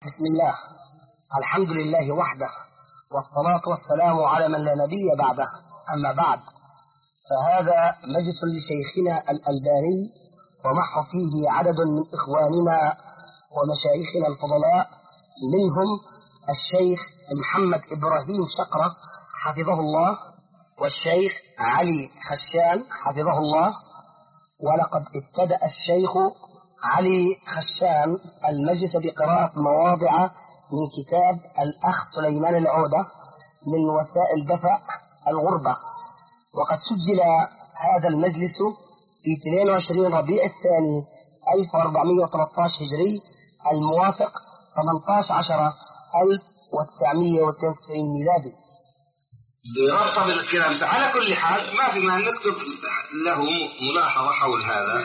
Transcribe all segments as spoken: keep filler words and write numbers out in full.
بسم الله، الحمد لله وحده، والصلاة والسلام على من لا نبي بعده. أما بعد، فهذا مجلس لشيخنا الألباني، ومعه فيه عدد من إخواننا ومشايخنا الفضلاء، منهم الشيخ محمد إبراهيم شقرة حفظه الله، والشيخ علي خشان حفظه الله. ولقد ابتدأ الشيخ علي خشان المجلس بقراءة مواضع من كتاب الأخ سليمان العودة من وسائل دفع الغربة، وقد سجل هذا المجلس في اثنين وعشرين ربيع الثاني ألف وأربعمائة وثلاثة عشر هجري، الموافق ثمانية عشر عشرة ألف وتسعمائة واثنين وتسعين ميلادي. بربط بالكلام. على كل حال ما في ما نكتب له ملاحظة حول هذا.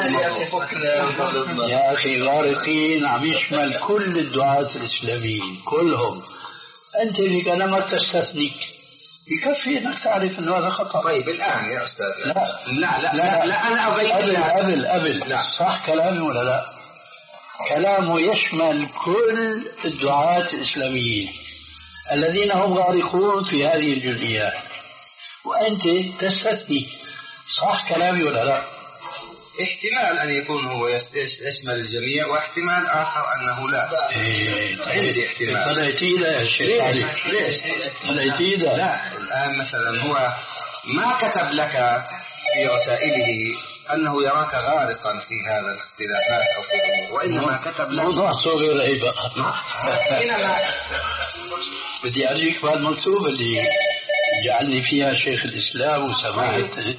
يا أخي غارقين عم يشمل كل الدعاة الإسلاميين كلهم. أنت اللي كلامك تستثنيك، يكفي أنك تعرف أنه هذا خطأ. طيب الآن يا أستاذ، لا لا لا, لا, لا, لا أنا أبين قبل قبل قبل لا. صح كلامي ولا لا؟ كلامه يشمل كل الدعاة الإسلاميين الذين هم غارقون في هذه الجزئيات، وأنت تستثني. صح كلامي ولا لا؟ احتمال أن يكون هو يشمل الجميع، واحتمال آخر أنه لا. إيه عندي احتمال. طلعتي له يا شيخ علي. ليش؟ طلعتي له. لا، الآن مثلا هو ما كتب لك في رسائله أنه يراك غارقا في هذا الاختلافات أو في الأمور، وإنما كتب لك موضوع صغير أي بقى. إنما بدي أريك بالمكتوب اللي جعلني فيها شيخ الإسلام وسماحة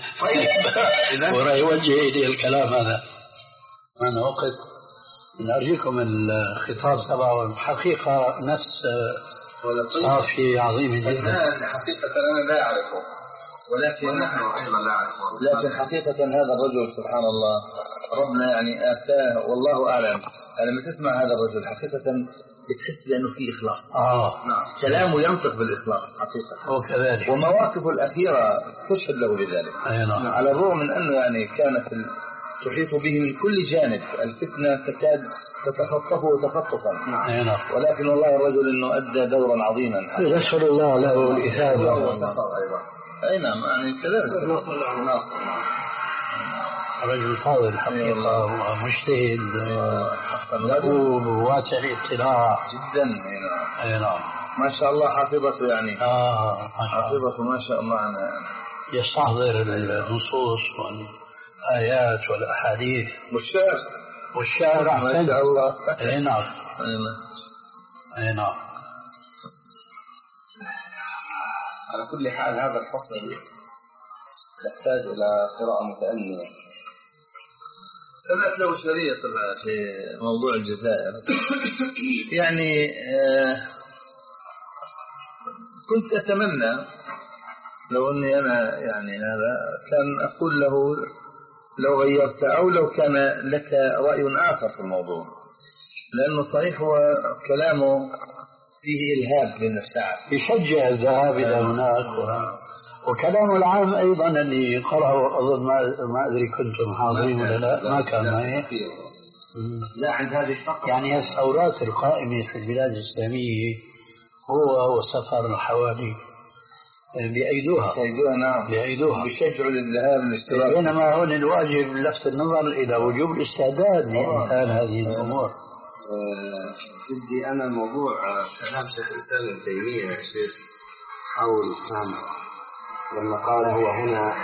ورا يوجه إلي الكلام هذا. أنا وقت نرجيكم الخطاب تبعه الحقيقة نفس صافي عظيم جدا. حقيقة أنا لا أعرفه، ولكن نحن أيضا لا أعرفه. لكن حقيقة هذا الرجل سبحان الله ربنا يعني آتاه والله أعلم. لما تسمع هذا الرجل حقيقة بتحس بأنه فيه إخلاص. آه نعم. كلامه ينطق بالإخلاص حقيقة. وكذلك ومواقفه الأخيرة تشهد له بذلك. نعم. على الرغم من أنه يعني كانت تحيط به من كل جانب، الفتنة تكاد تتخطفه تخطفا. نعم. ولكن والله الرجل إنه أدى دورا عظيما. نسأل الله له الإثابة. أي نعم، يعني كذلك ناصر. رجل فاضل حقيقة ومجتهد دؤوب وواسع الاطلاع جدا. أي نعم. ما شاء الله حافظته يعني. آه حافظته ما شاء الله يعني. يستحضر النصوص والآيات والأحاديث والشعر والشعر ما شاء الله. أي نعم. أي نعم. على كل حال هذا الفصل يحتاج إلى قراءة متأنية. سمعت له شريط في موضوع الجزائر. يعني آه كنت أتمنى لو أني أنا يعني هذا كان أقول له لو غيرت أو لو كان لك رأي آخر في الموضوع، لأنه صحيح هو كلامه فيه إلهاب للشعب، يشجع الذهاب إلى هناك و... وكلامه العام أيضا اللي قرأه أظن ما, ما أدري كنتم حاضرين ولا لا، ما كان معي. لا عند هذه الفقرة يعني الثورات القائمة في البلاد الإسلامية هو وسفر الحوالي بأيدوها بأيدوها نعم بأيدوها بيشجعوا للذهاب للاشتراك. بينما هون الواجب لفت النظر إلى وجوب الاستعداد لإمثال هذه الأمور. بدي أنا موضوع كلام شيخ الإسلام ابن تيمية يا شيخ حول نعم لما قال هو هنا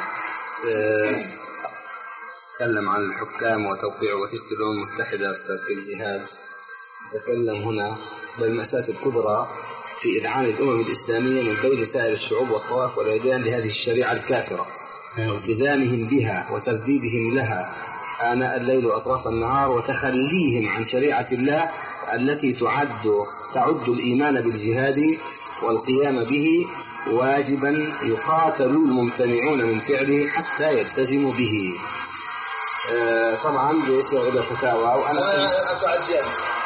تكلم عن الحكام وتوقيع وثيقة الأمم المتحدة في الجهاد، تكلم هنا بالمأساة الكبرى في إذعان الأمم الإسلامية من بين سائر الشعوب والطوائف والأديان لهذه الشريعة الكافرة والتزامهم بها وترديدهم لها آناء الليل وأطراف النهار وتخليهم عن شريعة الله التي تعد تعد الإيمان بالجهاد والقيام به واجبا يقاتل الممتنعون من فعله حتى يلتزموا به. آه طبعا بيصيغ إلى فتاوى وأنا أتعجب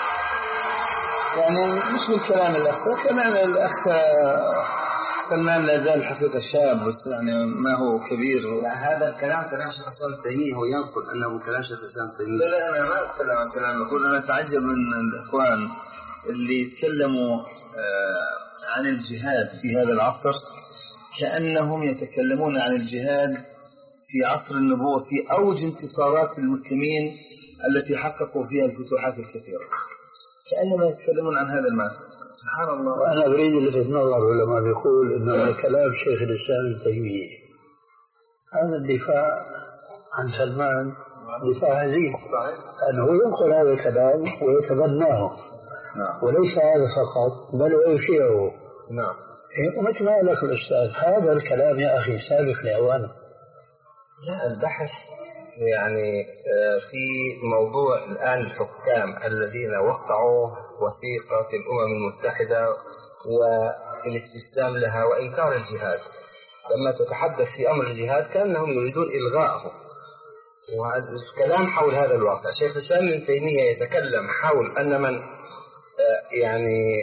يعني مش من كلام الأخ، كلام الأخ سلمان لا زال حقيقة شاب بس يعني ما هو كبير. لا هذا الكلام كلام شيخ الإسلام ابن تيمية، هو ينقل أنه كلام شيخ الإسلام ابن تيمية. لا لا أنا ما أتكلم عن كلام، أقول أنا أتعجب من الإخوان اللي يتكلموا عن الجهاد في هذا العصر كأنهم يتكلمون عن الجهاد في عصر النبوة في أوج انتصارات المسلمين التي حققوا فيها الفتوحات الكثيرة، كأنما يتكلمون عن هذا المعنى. سبحان الله. وأنا أريد لفت نظر لما بيقول إنه كلام شيخ الإسلام ابن تيمية، هذا الدفاع عن سلمان دفاع هزيل، لأنه ينقل هذا الكلام ويتبناه. نعم. وليس هذا فقط بل ويشيعه. نعم. ومثل ما لك الأستاذ هذا الكلام يا أخي سابق لأوانه. لا، البحث يعني في موضوع الآن الحكام الذين وقعوا وثيقة الأمم المتحدة والاستسلام لها وإنكار الجهاد، لما تتحدث في أمر الجهاد كأنهم يريدون إلغاءه، والكلام حول هذا الواقع. شيخ الإسلام ابن تيمية يتكلم حول أن من يعني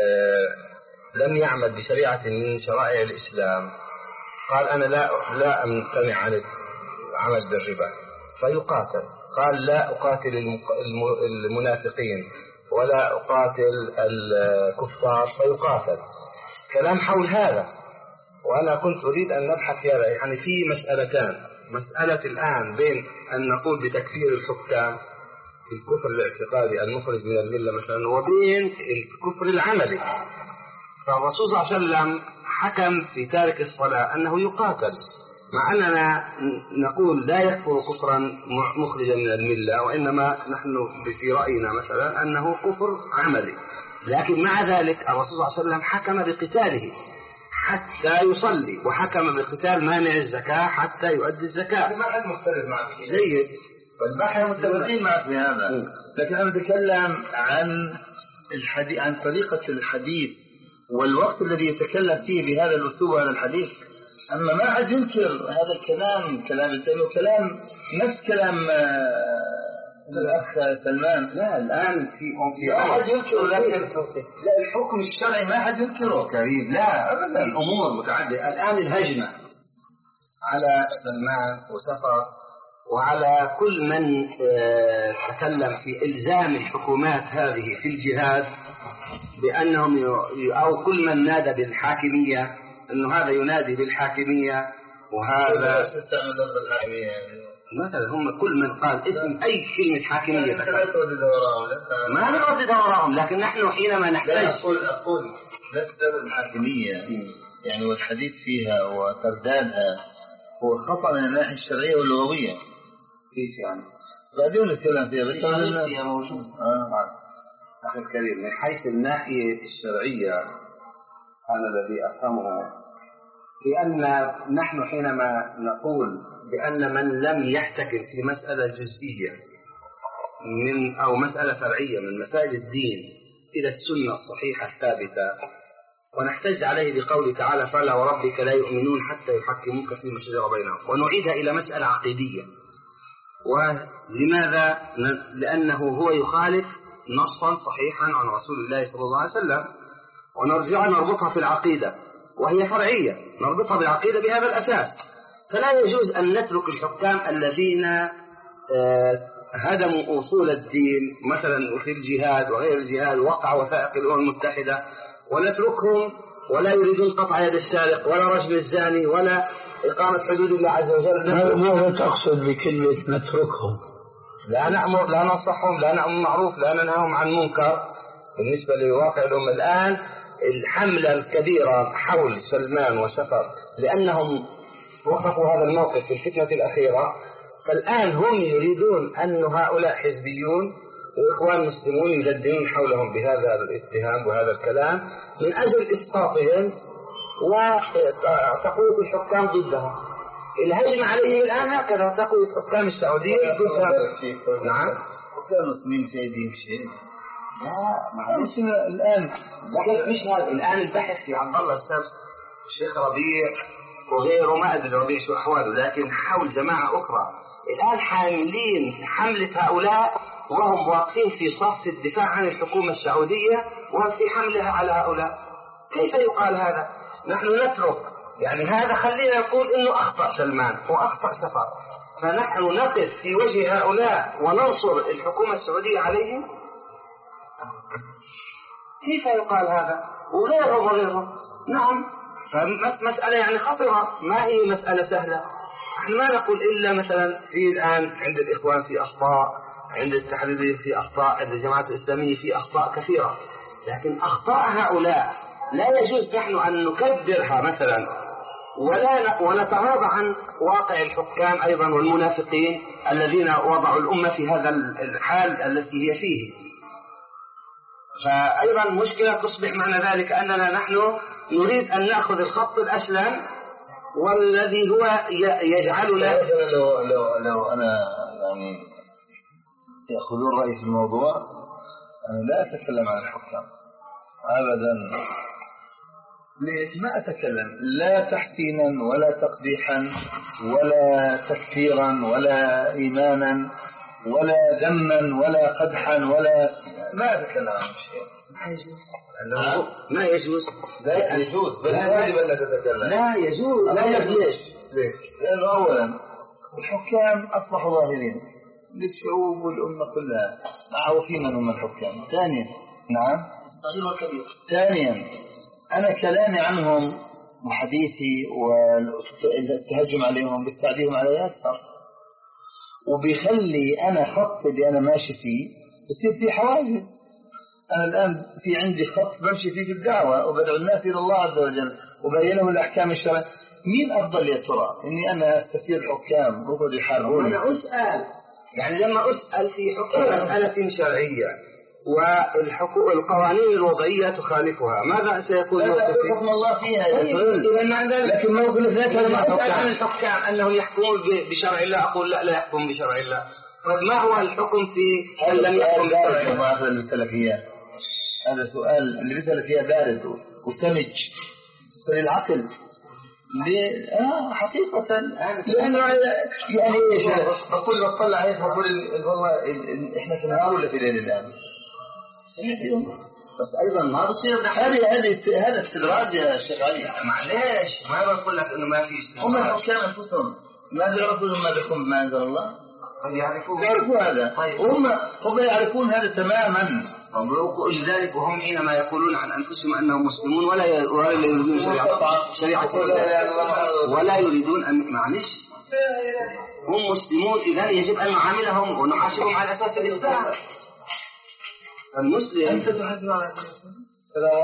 لم يعمل بشريعة من شرائع الإسلام قال أنا لا لا أمتنع عن العمل بالربا فيقاتل، قال لا أقاتل المنافقين ولا أقاتل الكفار فيقاتل. كلام حول هذا، وأنا كنت أريد أن نبحث في هذا. يعني في مسألتان، مسألة الآن بين أن نقول بتكفير الحكام الكفر الاعتقادي المخرج من الملة مثلا، وبين الكفر العملي. فالرسول صلى الله عليه وسلم حكم في تارك الصلاة أنه يقاتل، مع أننا نقول لا يكفر كفرا مخرجا من الملة، وإنما نحن في رأينا مثلا أنه كفر عملي. لكن مع ذلك الرسول صلى الله عليه وسلم حكم بقتاله حتى يصلي، وحكم بقتال مانع الزكاة حتى يؤدي الزكاة. ما حد مختلف معك جيد، والبحث متفقين معك في هذا، لكن أنا أتكلم عن الحديث، عن طريقة الحديث والوقت الذي يتكلم فيه بهذا الأسلوب وهذا الحديث. أما ما حد ينكر هذا الكلام، كلام التاني وكلام نفس كلام الأخ سلمان. لا الآن في ما حد ينكر، لكن لا الحكم الشرعي ما حد ينكره كريم. لا أبدا، أمور متعددة. الآن الهجمة على سلمان وسفر وعلى كل من تكلم في إلزام الحكومات هذه في الجهاد بأنهم ي... أو كل من نادى بالحاكمية أنه هذا ينادي بالحاكمية وهذا مثلا. هم كل من قال اسم أي كلمة حاكمية ما نرددها وراهم، لكن نحن حينما نحتاج أقول أقول نسبة الحاكمية يعني والحديث فيها وتردادها هو خطأ من الناحية الشرعية واللغوية. كيف يعني؟ بعدين نتكلم فيها بس فيها موجود. آه. أخي الكريم، من حيث الناحية الشرعية أنا الذي أفهمه في أن نحن حينما نقول بأن من لم يحتكم في مسألة جزئية من أو مسألة فرعية من مسائل الدين إلى السنة الصحيحة الثابتة، ونحتج عليه بقوله تعالى فلا وربك لا يؤمنون حتى يحكموك فيما شجر بينهم، ونعيدها إلى مسألة عقيدية. ولماذا؟ لأنه هو يخالف نصا صحيحا عن رسول الله صلى الله عليه وسلم، ونرجع نربطها في العقيدة وهي فرعية، نربطها بالعقيدة بهذا الأساس. فلا يجوز أن نترك الحكام الذين هدموا أصول الدين مثلا في الجهاد وغير الجهاد، وقع وثائق الأمم المتحدة، ونتركهم ولا يريدون قطع يد السارق ولا رجم الزاني ولا إقامة حدود الله عز وجل. ماذا تقصد بكلمة نتركهم؟ لا نأمر، لا ننصحهم، لا نأمر معروف، لا ننهاهم عن منكر. بالنسبة لواقع الأمة الآن الحملة الكبيرة حول سلمان وسفر لأنهم وقفوا هذا الموقف في الفتنة الأخيرة، فالآن هم يريدون أن هؤلاء حزبيون وإخوان مسلمون يجددون حولهم بهذا الاتهام وهذا الكلام من أجل إسقاطهم وتقوية الحكام ضدها. الهجم عليهم الآن هكذا، تقوية حكام السعودية ضدها. نعم. حكام المسلمين في أيديهم شيء. لا معلش الآن بحث مش هذا الآن البحث في عبد الله السبت الشيخ ربيع وغيره، ما أدري ربيع شو أحواله، لكن حول جماعة أخرى الآن حاملين حملة هؤلاء وهم واقفين في صف الدفاع عن الحكومة السعودية وفي حملها على هؤلاء. كيف يقال هذا؟ نحن نترك يعني هذا، خلينا نقول إنه أخطأ سلمان وأخطأ سفر، فنحن نقف في وجه هؤلاء وننصر الحكومة السعودية عليهم. كيف يقال هذا؟ وغيره وغيره. نعم، فمسألة يعني خطرة، ما هي مسألة سهلة. نحن ما نقول إلا مثلا في الآن عند الإخوان في أخطاء، عند التحريريين في أخطاء، عند الجماعة الإسلامية في أخطاء كثيرة، لكن أخطاء هؤلاء لا يجوز نحن أن نكبرها مثلا، ولا ونتغاضى عن واقع الحكام أيضا والمنافقين الذين وضعوا الأمة في هذا الحال التي هي فيه. فأيضا مشكلة تصبح معنى ذلك أننا نحن نريد أن نأخذ الخط الأسلم والذي هو يجعلنا. لو, لو, لو أنا يعني يأخذون رأيي في الموضوع، أنا لا أتكلم عن الحكام أبدا. ليش ما أتكلم؟ لا تحسينا ولا تقبيحا ولا تكفيرا ولا إيمانا ولا ذما ولا قدحا ولا، ما أتكلم عن شيء. ما يجوز. لا يجوز، بل واجب أن تتكلم. لا يجوز. لا يجوز. ليش؟ ليش؟ لأنه أولا الحكام أصبحوا ظاهرين للشعوب والأمة كلها، معروفين من هم الحكام. ثانيا، نعم، الصغير والكبير. ثانيا، أنا كلامي عنهم وحديثي والتهجم عليهم بيستعديهم علي أكثر، وبيخلي أنا خط اللي أنا ماشي فيه يصير فيه حواجز. أنا الآن في عندي خط بمشي فيه في الدعوة وبدعو الناس إلى الله عز وجل وبينهم الأحكام الشرعية. مين أفضل يا ترى؟ إني أنا أستثير الحكام وقعد يحاربوني؟ أنا أسأل، يعني لما أسأل في حكم مسألة شرعية والحقوق القوانين الوضعية تخالفها، ماذا سيكون موقفي؟ حكم الله فيها لكن موقف الاثنين لما أسأل عن الحكام أنهم يحكمون بشرع الله أقول لا لا يحكم بشرع الله. طيب ما هو الحكم في أن لم يحكم بشرع الله؟ هذا اللي بيسأل فيها، هذا سؤال اللي بيسأل فيها بارد وسمج للعقل. ليه؟ آه حقيقة لأنه يعني إيش بقول بطلع عليك بقول والله إحنا في نهار ولا في ليل الآن؟ بس أيضا ما بصير هذه هذه هذا استدراج يا شيخ علي. معليش ما بقول لك إنه ما في استدراج. هم الحكام أنفسهم ماذا يعرفون ما بكم بما أنزل الله؟ يعرفون يعرفون هذا. طيب. هم هم يعرفون هذا تماما. ولذلك وهم حينما يقولون عن أنفسهم أنهم مسلمون ولا ولا يريدون شريعة شريعة ولا يريدون أن معلش هم مسلمون، إذا يجب أن نعاملهم ونحاسبهم على أساس الإسلام. المسلم أنت تحاسب على السلام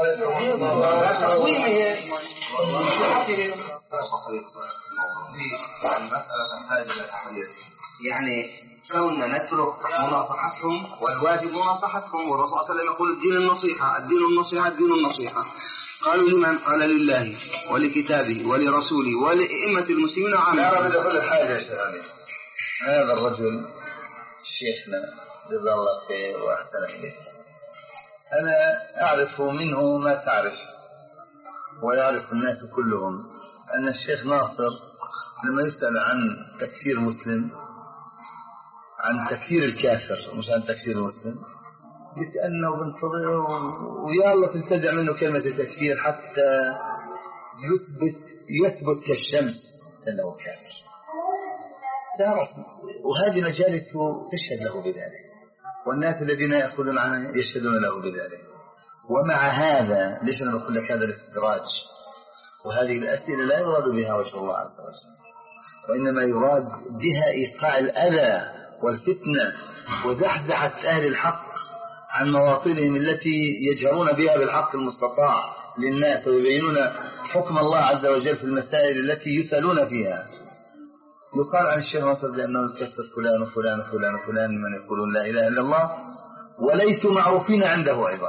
عليكم. يعني كوننا نترك مناصحتهم والواجب مناصحتهم، والرسول صلى الله عليه وسلم يقول الدين النصيحة الدين النصيحة الدين النصيحة. قالوا لمن؟ قال لله ولكتابه ولرسوله ولأئمة المسلمين عامة. لا أريد كل حاجة يا شيخ علي. هذا الرجل شيخنا جزاه الله خير وأحسن إليه، أنا أعرف منه ما تعرف ويعرف الناس كلهم أن الشيخ ناصر لما يسأل عن تكفير مسلم، عن تكفير الكافر مش عن تكفير المسلم، بيتأنى وبنتظر ويا الله تنتزع منه كلمة التكفير حتى يثبت يثبت كالشمس أنه كافر. تعرف، وهذه مجالسه تشهد له بذلك، والناس الذين يأخذون عنه يشهدون له بذلك. ومع هذا ليش أنا بقول لك هذا الاستدراج وهذه الأسئلة لا يراد بها وجه الله عز وجل، وإنما يراد بها إيقاع الأذى والفتنة وزحزحة أهل الحق عن مواطنهم التي يجهرون بها بالحق المستطاع للناس ويبينون حكم الله عز وجل في المسائل التي يسألون فيها. يقال عن الشيخ ناصر لأنه يكفر فلان وفلان وفلان وفلان من يقولون لا إله إلا الله وليسوا معروفين عنده أيضا.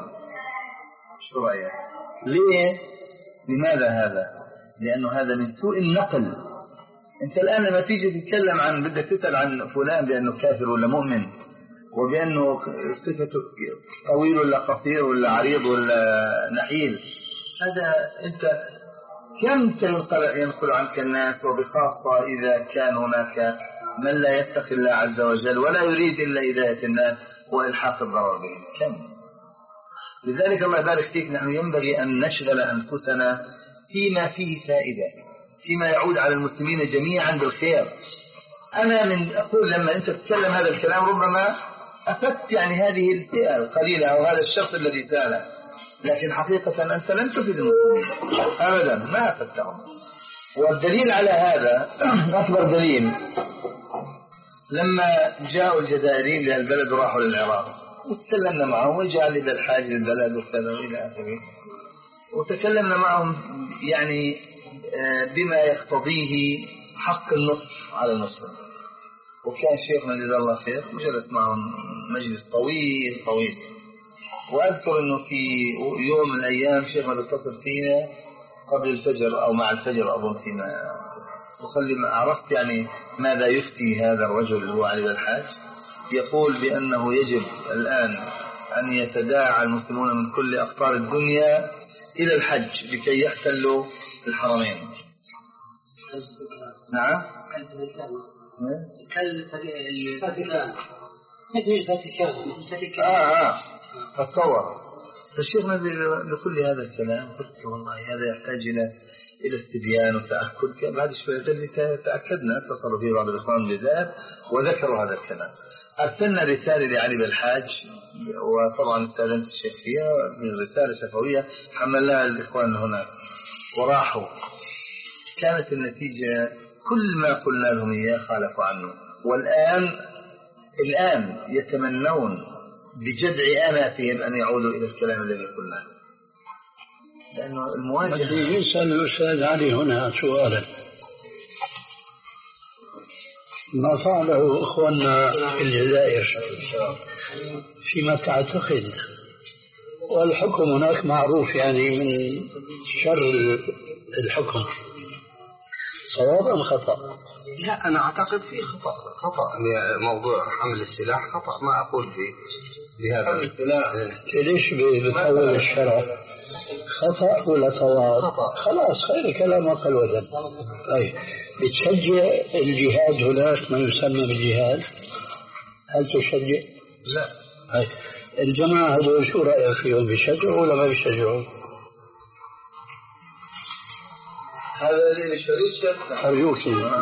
شو رأيك؟ ليه؟ لماذا هذا؟ لأنه هذا من سوء النقل. أنت الآن لما تيجي تتكلم عن بدك تسأل عن فلان بأنه كافر ولا مؤمن وبأنه صفته طويل ولا قصير ولا عريض ولا نحيل، هذا أنت كم سينقل عنك الناس، وبخاصة إذا كان هناك من لا يتقي الله عز وجل ولا يريد إلا هداية الناس وإلحاق الضرر بهم. كم؟ لذلك الله يبارك فيك، نحن ينبغي أن نشغل أنفسنا فيما فيه فائدة، فيما يعود على المسلمين جميعا بالخير. أنا من أقول لما أنت تتكلم هذا الكلام ربما أفدت يعني هذه الفئة القليلة أو هذا الشخص الذي سأله، لكن حقيقة أنت لم تفد المسلمين أبدا، ما أفدتهم. والدليل على هذا أكبر دليل لما جاءوا الجزائريين للبلد وراحوا للعراق وتكلمنا معهم وجاء لدى الحاج للبلد وكذا إلى آخره، وتكلمنا معهم يعني بما يقتضيه حق النصف على المسلم. وكان شيخنا جزاه الله خير وجلس معهم مجلس طويل طويل. وأذكر أنه في يوم من الأيام شيخنا بيتصل فينا قبل الفجر أو مع الفجر أظن فينا، وخلي ما عرفت يعني ماذا يفتي هذا الرجل اللي هو علي الحاج. يقول بأنه يجب الآن أن يتداعى المسلمون من كل أقطار الدنيا إلى الحج لكي يحتلوا الحرمين. نعم كالفاتيكان مثل الفاتيكان. آه آه تصور. فالشيخنا بكل هذا الكلام قلت والله هذا يحتاج إلى إلى استبيان وتأكد. بعد شوية تأكدنا، اتصلوا فيه بعض الإخوان من الجزائر وذكروا هذا الكلام. أرسلنا رسالة لعلي بالحاج وطبعا استأذنت الشيخ فيها من رسالة شفوية حملناها للإخوان هناك وراحوا. كانت النتيجة كل ما قلنا لهم إياه خالفوا عنه. والآن الآن يتمنون بجدع آناتهم أن يعودوا إلى الكلام الذي قلناه، لأنه المواجهة. يسأل الأستاذ علي هنا سؤالا: ما فعله إخواننا في الجزائر فيما تعتقد، والحكم هناك معروف يعني من شر الحكم، صواب أم خطأ؟ لا، أنا أعتقد فيه خطأ. خطأ موضوع حمل السلاح خطأ، ما أقول فيه بهذا. حمل السلاح ليش بتحول الشرع؟ خطأ ولا صواب؟ خطأ. خلاص خير كلام أقل وزن. طيب بتشجع الجهاد هناك ما يسمى بالجهاد؟ هل تشجع؟ لا. طيب الجماعة هذول شو رأيك فيهم، بيشجعوا ولا ما بيشجعوا؟ هذا اللي شريك أرجوك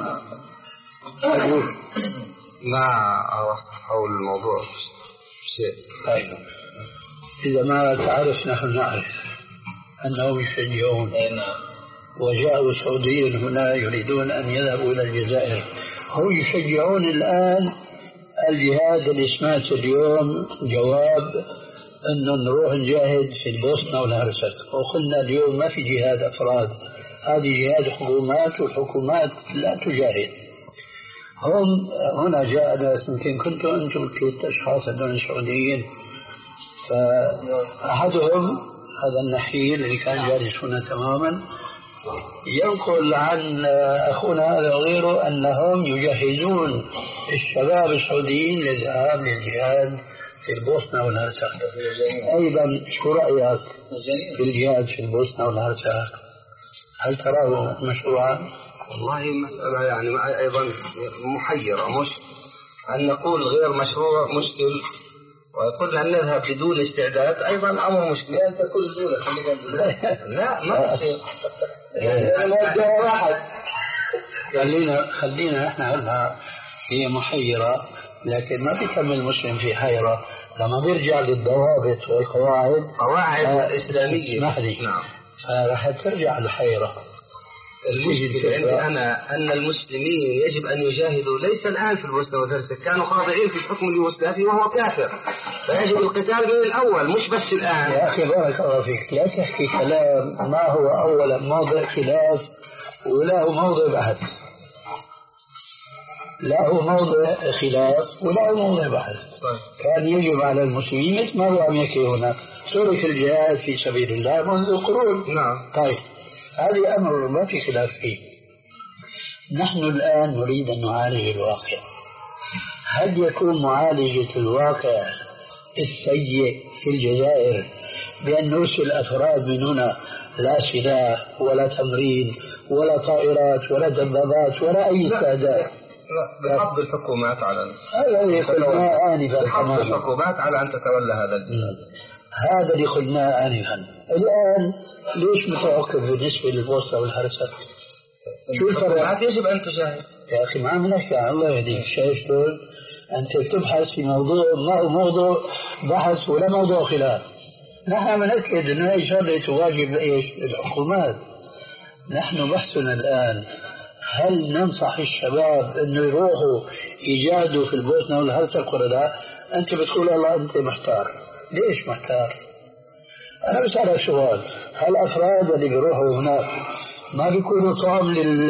أرجوك ما أعرف حول الموضوع شيء. طيب إذا ما تعرف نحن نعرف أنهم يشجعون، وجاءوا السعوديين هنا يريدون أن يذهبوا إلى الجزائر، هم يشجعون الآن الجهاد اللي سمعت اليوم جواب أنه نروح نجاهد في البوسنة والهرسك، وقلنا اليوم ما في جهاد أفراد، هذه جهاد حكومات، والحكومات لا تجاهد. هم هنا جاء ناس يمكن كنتم أنتم ثلاث أشخاص هذول السعوديين، فأحدهم هذا النحيل اللي كان جالس هنا تماما ينقل عن أخونا هذا وغيره أنهم يجهزون الشباب السعوديين للذهاب للجهاد في البوسنة والهرسك. أيضا شو رأيك في الجهاد في البوسنة والهرسك؟ هل تراه مشروعا؟ والله مسألة يعني أيضا محيرة، مش أن نقول غير مشروع مشكل، ويقول أن نذهب بدون استعداد أيضا أمر مشكل. أنت كل دولة لا ما يصير. خلينا خلينا احنا عنها هي محيرة، لكن ما بيكمل المسلم في حيرة لما بيرجع للضوابط والقواعد قواعد آه إسلامية. نعم. فراح ترجع الحيرة. المشكلة عندي أنا أن المسلمين يجب أن يجاهدوا ليس الآن في البوسنة والهرسك، كانوا خاضعين في الحكم اليوغوسلافي وهو كافر، فيجب القتال من الأول مش بس الآن. يا أخي بارك الله فيك، لا تحكي كلام ما هو أولا موضع خلاف ولا هو موضع بحث، لا هو موضع خلاف ولا هو موضع بحث. كان يجب على المسلمين مثل ما هو عم يحكي هنا ترك الجهاد في سبيل الله منذ قرون. نعم. طيب هذا أمر ما في خلاف فيه. نحن الآن نريد أن نعالج الواقع. هل يكون معالجة الواقع السيء في الجزائر بأن نرسل أفراد من هنا لا سلاح ولا تمرين ولا طائرات ولا دبابات ولا أي استعداد؟ لا، بحض الحكومات على هذا اللي قلناه آنفا. بحض الحكومات على أن تتولى هذا الجهاد. هذا اللي قلناه آنفا. الآن ليش متوقف بالنسبة للبوسنة والهرسك؟ شو الفرق؟ يجب أن تجاهد يا أخي ما عم نحكي، الله يهديك. شايف شلون أنت تبحث في موضوع ما هو موضوع بحث ولا موضوع خلاف، نحن بنأكد أن هذه شغلة تواجب إيش؟ الحكومات. نحن بحثنا الآن هل ننصح الشباب أنه يروحوا يجاهدوا في البوسنة والهرسك ولا لا؟ أنت بتقول الله أنت محتار. ليش محتار؟ أنا بسألك سؤال، هل الأفراد اللي بيروحوا هناك ما بيكونوا طعم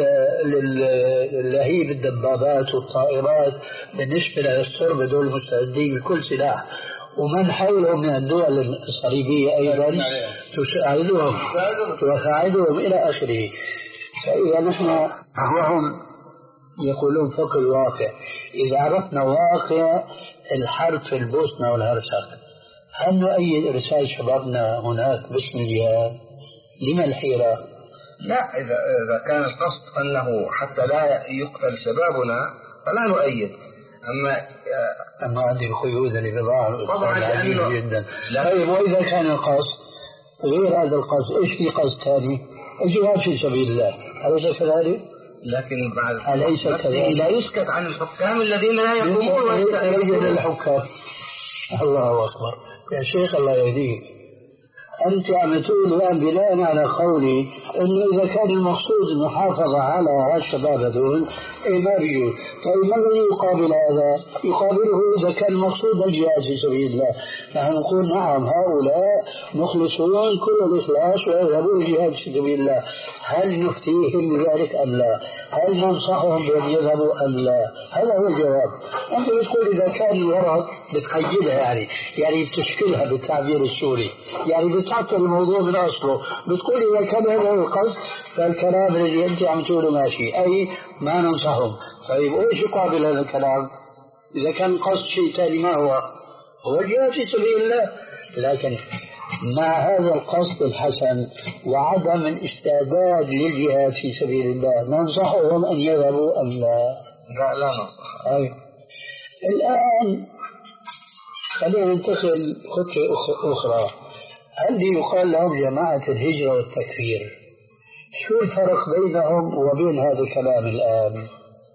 للهيب الدبابات والطائرات بالنسبة للسرب دول مستعدين بكل سلاح، ومن حولهم من الدول الصليبية أيضا تساعدهم وتساعدهم إلى آخره. فإذا نحن وهم يقولون فوق الواقع، إذا عرفنا واقع الحرب في البوسنة والهرسك هل نؤيد إرسال شبابنا هناك باسم الجهاد؟ لما الحيرة؟ لا، إذا إذا كان القصد أنه حتى لا يقتل شبابنا فلا نؤيد. أما أما هذه القيود اللي بضاعة طبعا لأنه جدا. طيب وإذا كان القصد غير هذا القصد، إيش في قصد ثاني؟ الجهاد في سبيل الله، أليس كذلك؟ لكن بعد أليس كذلك؟ لا يسكت عن الحكام الذين لا يقومون ويستأذون الحكام. الله أكبر يا شيخ، الله يهديك. أنت عم تقول الآن بناء على قولي أنه إذا كان المقصود المحافظة على الشباب هذول إيه ما بيجوز. طيب ما الذي يقابل هذا؟ يقابله إذا كان المقصود الجهاد في سبيل الله. نحن نقول نعم هؤلاء مخلصون كل الإخلاص ويذهبون الجهاد في سبيل الله. هل نفتيهم بذلك أم لا؟ هل ننصحهم بأن يذهبوا أم لا؟ هذا هو الجواب. أنت بتقول إذا كان الورق بتقيدها يعني يعني بتشكلها بالتعبير السوري، يعني بتعطل الموضوع من أصله. بتقول إذا كان هذا القصد فالكلام الذي أنت عم تقوله ماشي، أي ما ننصحهم. طيب إيش يقابل هذا الكلام؟ إذا كان قصد شيء ثاني ما هو؟ هو الجهاد في سبيل الله. لكن مع هذا القصد الحسن وعدم الاستعداد للجهاد في سبيل الله ننصحهم أن يذهبوا أم لا؟ لا لا ننصح. أي. الآن خلينا ننتقل خطوة أخرى. هل يقال لهم جماعة الهجرة والتكفير؟ شو الفرق بينهم وبين هذا الكلام الآن؟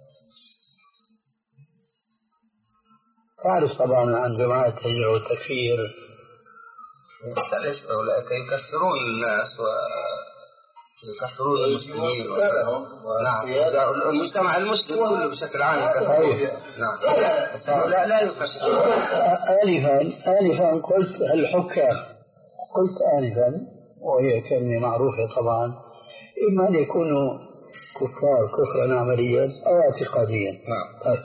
تعرف طبعا عن جماعة الهجرة والتكفير. ليش أولئك يكفرون الناس ويكفرون المسلمين نعم المجتمع المسلم كله بشكل عام. نعم لا لا يكفر. آنفا آنفا قلت الحكام، قلت آنفا وهي كلمة معروفة طبعا، إما أن يكونوا كفار كفرا عمليا أو اعتقاديا. نعم. طيب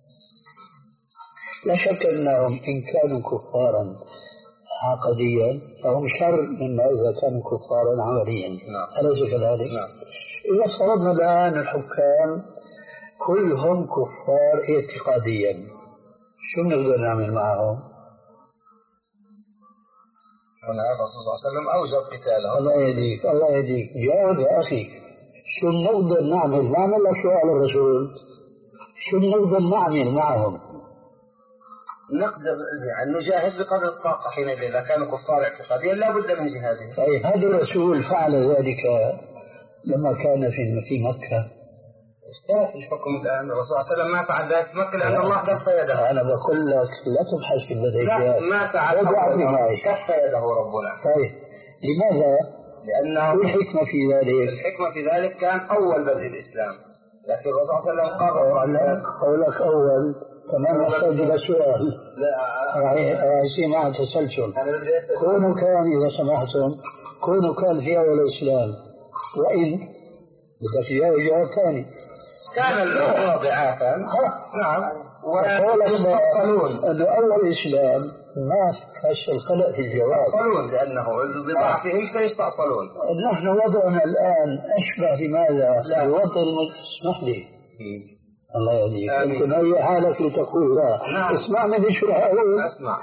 لا شك أنهم إن كانوا كفارا عقديا فهم شر مما إذا كانوا كفارا عمليا. نعم. أليس كذلك؟ نعم. إذا افترضنا الآن الحكام كلهم كفار اعتقاديا، شو بنقدر نعمل معهم؟ هنا الرسول صلى الله عليه وسلم أوجب قتالهم. الله يهديك الله يهديك، جاوب يا أخي. شو بنقدر نعمل؟ نعمل لك سؤال الرسول، شو بنقدر نعمل معهم؟ نقدر يعني نجاهد بقدر الطاقة حينئذ إذا كانوا كفار اعتقاديا لا بد من جهادهم. طيب هذا الرسول فعل ذلك لما كان في في مكة. اختلف الحكم الآن. الرسول صلى الله عليه وسلم ما فعل ذلك في مكة لأن الله كف يده. أنا بقول لك لا تبحث في البديهيات. لا ما فعل كف يده ربنا. طيب لماذا؟ لأنه الحكمة في ذلك الحكمة في ذلك كان أول بدء الإسلام، لكن الرسول صلى الله عليه وسلم قرر قولك أول كمان أحتاج إلى سؤال. راح يصير معه تسلسل. كونوا كان إذا سمحتم كونوا كان في أول الإسلام، وإن بدك جاوب جواب ثاني كان الأمر ضعافا. نعم. وقولك أنه أول الإسلام ما فش الخلق في الجواب. يستأصلون لأنه بضعفهم سيستأصلون. نحن وضعنا الآن أشبه بماذا؟ الوضع اسمح لي الله يهديك. أنت مهيئ حالك لتقول لا. نعم. اسمع مني شو رح أقول. أسمع.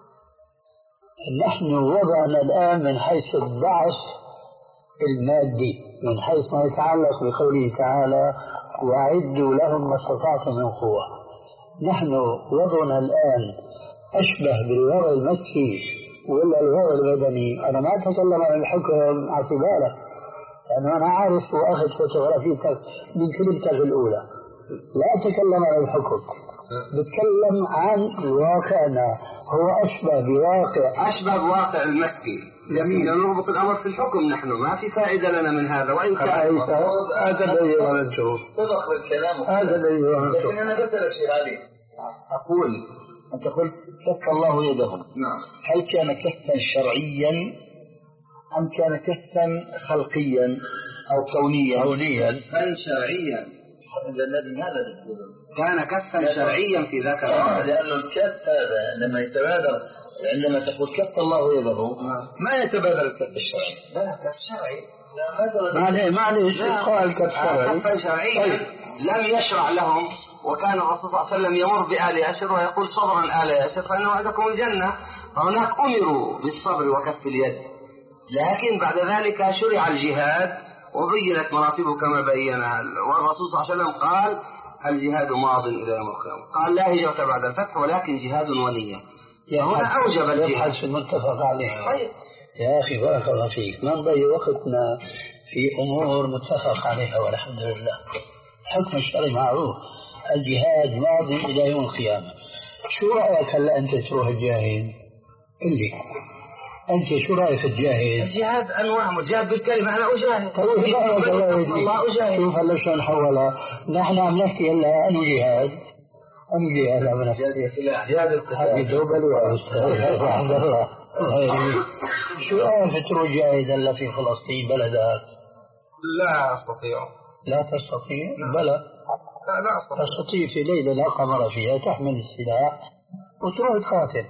نحن وضعنا الآن من حيث الضعف المادي، من حيث ما يتعلق بقوله تعالى وأعدوا لهم ما استطعتم من قوة. نحن وضعنا الآن أشبه بالوضع المكي ولا الوضع البدني. أنا ما أتكلم عن الحكم اعتباره، لأنه أنا عارف وأخذ فوتوغرافيتك من كلمتك الأولى. لا أتكلم عن الحكم، بتكلم عن واقعنا، هو أشبه بواقع أشبه بواقع المكي، لكن نربط الأمر في الحكم. نحن ما في فائدة لنا من هذا، وإن كان هذا الذي نشوف صدق الكلام، هذا الذي نشوف. لكن أنا بسأل شيء عليه، أقول أنت قلت كف الله يده، نعم، هل كان كفا شرعيا أم كان كفا خلقيا أو كونيا؟ كونيا. كفا شرعيا. الذي هذا كان كفا شرعيا في ذاك الوقت، لأنه الكف هذا لما يتبادر، عندما تقول كف الله يده ما يتبادر الكف الشرعي. لا كف شرعي، معلش معلش قال كف شرعي. كفا شرعيا لم يشرع لهم، وكان الرسول صلى الله عليه وسلم يمر بآل ياسر ويقول صبرا آل ياسر فإن وعدكم الجنة، فهناك أمروا بالصبر وكف اليد. لكن بعد ذلك شرع الجهاد وبينت مراتبه كما بينها، والرسول صلى الله عليه وسلم قال الجهاد ماض إلى يوم القيامة، قال لا هجرة بعد الفتح ولكن جهاد ونية. هنا أوجب الجهاد. يبحث في المتفق عليه. طيب يا أخي بارك الله فيك، ما نضيع وقتنا في أمور متفق عليها والحمد لله. حكم الشرع معروف، الجهاد ماض إلى يوم القيامة. شو رأيك هلا أنت تروح الجاهد؟ قل لي أنت شو رأيك في الجاهد؟ الجهاد أنواع، مجاهد بالكلمة أنا أجاهد. طيب الله أجاهد. شوف هلا شلون حولها، نحن عم نحكي هلا أنو جهاد؟ أنو جهاد عم نحكي؟ جهاد القتال. دوبل يا أستاذ رحمة الله. شو رأيك تروح جاهد هلا في فلسطين بلدك؟ لا أستطيع. لا تستطيع؟ بلى. لا لا أستطيع. تستطيع في ليلة لا قمر فيها تحمل السلاح وتروح تقاتل.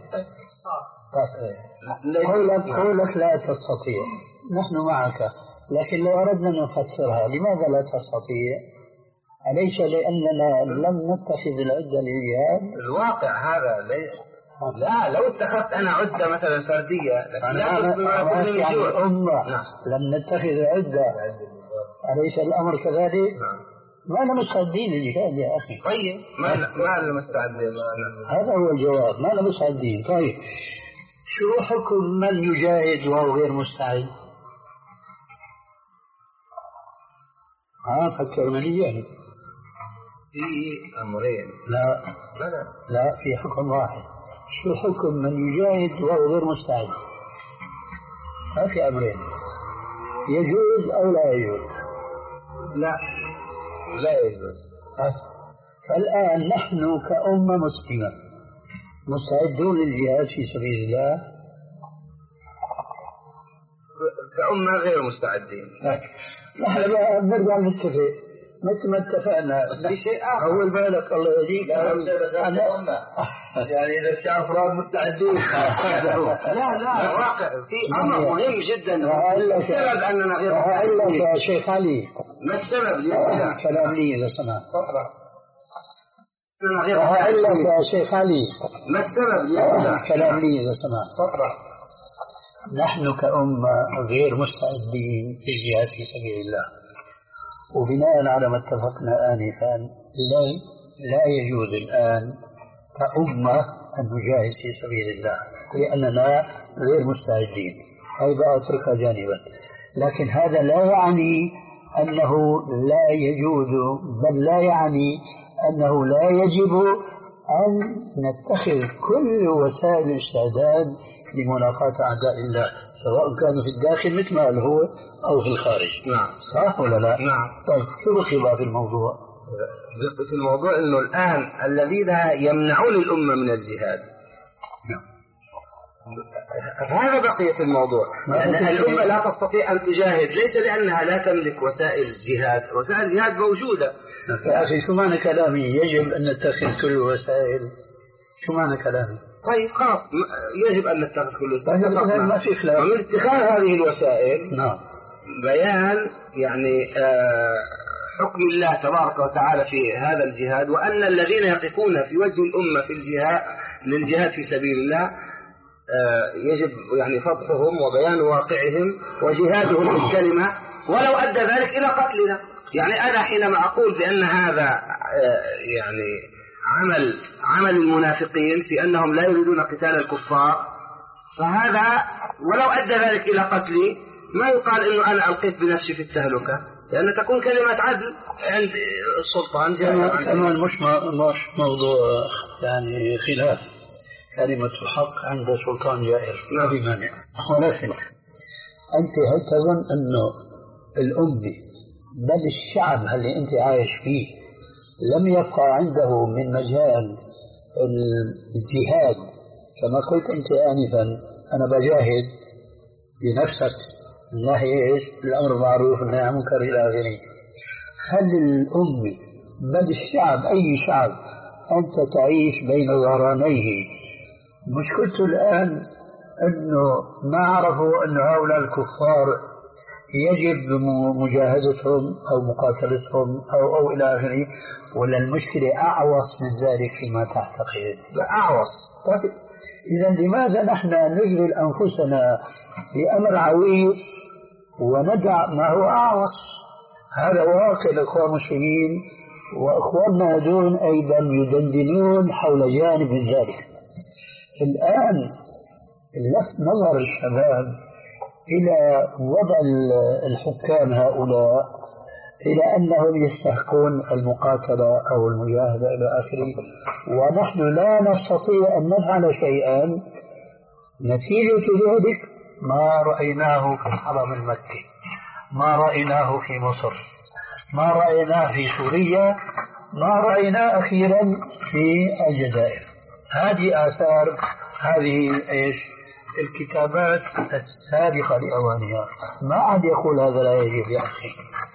قولك قولك لا تستطيع، نحن معك، لكن لو أردنا أن نفسرها لماذا لا تستطيع؟ أليس لأننا لم نتخذ العدة للجهاد؟ الواقع هذا ليس. لا لو اتخذت أنا عدة مثلا فردية، لكن لا تكون يعني الأمة لم نتخذ عدة، أليس الأمر كذلك؟ نعم. ما أنا مستعدين للجهاد يا أخي. طيب ما ما أنا مستعدين. هذا هو الجواب، ما أنا مستعدين. طيب شو حكم من يجاهد وهو غير مستعد؟ ها فكر مليا. في أمرين. لا لا لا في حكم واحد. شو حكم من يجاهد وهو غير مستعد؟ ما في أمرين، يجوز أو لا يجوز؟ لا لا يجوز. فالآن نحن كأمة مسلمة مستعدون للجهاد في سبيل الله؟ كأمة غير مستعدين. نحن بقى نرجع نتفق مثل ما اتفقنا في شيء آخر. أول بالك الله يهديك. أنا أمة يعني إذا كان أفراد مستعدين. لا لا واقع في أمر مهم جدا. السبب أننا غير مستعدين يا شيخ علي. ما السبب؟ كلام لي إذا سمحت. غير يا شيخ علي. ما السبب؟ كلام لي إذا سمحت. نحن كأمة غير مستعدين للجهاد في سبيل الله، وبناء على ما اتفقنا آنفا لا لا يجوز الآن كأمة أن نجاهد في سبيل الله لأننا غير مستعدين. هاي بقى أتركها جانبا، لكن هذا لا يعني أنه لا يجوز، بل لا يعني أنه لا يجب أن نتخذ كل وسائل الاستعداد لملاقاة أعداء الله، سواء كانوا في الداخل مثل ما هو أو في الخارج. نعم. صح ولا لا؟ نعم. طيب شو رقبة في الموضوع؟ في الموضوع أنه الآن الذين يمنعون الأمة من الجهاد، هذا بقية الموضوع. لأن الأمة لا تستطيع أن تجاهد ليس لأنها لا تملك وسائل جهاد، وسائل الجهاد موجودة. يا أخي شو معنى كلامي يجب أن نتخذ كل الوسائل؟ شو معنى كلامي؟ طيب خلاص يجب أن نتخذ كل الوسائل. ما في خلاف. ومن اتخاذ هذه الوسائل نعم بيان يعني آه حكم الله تبارك وتعالى في هذا الجهاد، وأن الذين يقفون في وجه الأمة في الجهاد للجهاد في سبيل الله آه يجب يعني فضحهم وبيان واقعهم وجهادهم بالكلمة، ولو أدى ذلك إلى قتلنا. يعني أنا حينما أقول بأن هذا آه يعني عمل عمل المنافقين في أنهم لا يريدون قتال الكفار، فهذا ولو أدى ذلك إلى قتلي ما يقال إنه أنا ألقيت بنفسي في التهلكة، لأن تكون كلمة عدل عند السلطان جائزة. كمان مش مش موضوع يعني خلاف، كلمة الحق عند سلطان جائر ما في مانع. ولكن أنت هل تظن أنه الأمة بل الشعب اللي أنت عايش فيه لم يبقى عنده من مجال الجهاد كما قلت أنت آنفا أنا بجاهد بنفسك من ناحية الأمر معروف والنهي عن المنكر إلى آخره؟ هل الأمة بل الشعب أي شعب أنت تعيش بين ظهرانيه مشكلته الآن أنه ما عرفوا أن هؤلاء الكفار يجب مجاهدتهم أو مقاتلتهم أو, أو إلى آخره، ولا المشكلة أعوص من ذلك فيما تعتقد؟ لا أعوص. طيب إذا لماذا نحن نشغل أنفسنا بأمر عويص وندع ما هو أعوص؟ هذا واقع الأخوة المسلمين، وأخواننا دون أيضا يدندنون حول جانب من ذلك. الآن لفت نظر الشباب إلى وضع الحكام هؤلاء إلى أنهم يستحقون المقاتلة أو المجاهدة إلى آخره، ونحن لا نستطيع أن نفعل شيئا. نتيجة ذلك ما رأيناه في الحرم المكي، ما رأيناه في مصر، ما رأيناه في سوريا، ما رأيناه أخيرا في الجزائر. هذه آثار هذه إيش الكتابات السابقة لأوانها. ما أحد يقول هذا لا يجب يا أخي.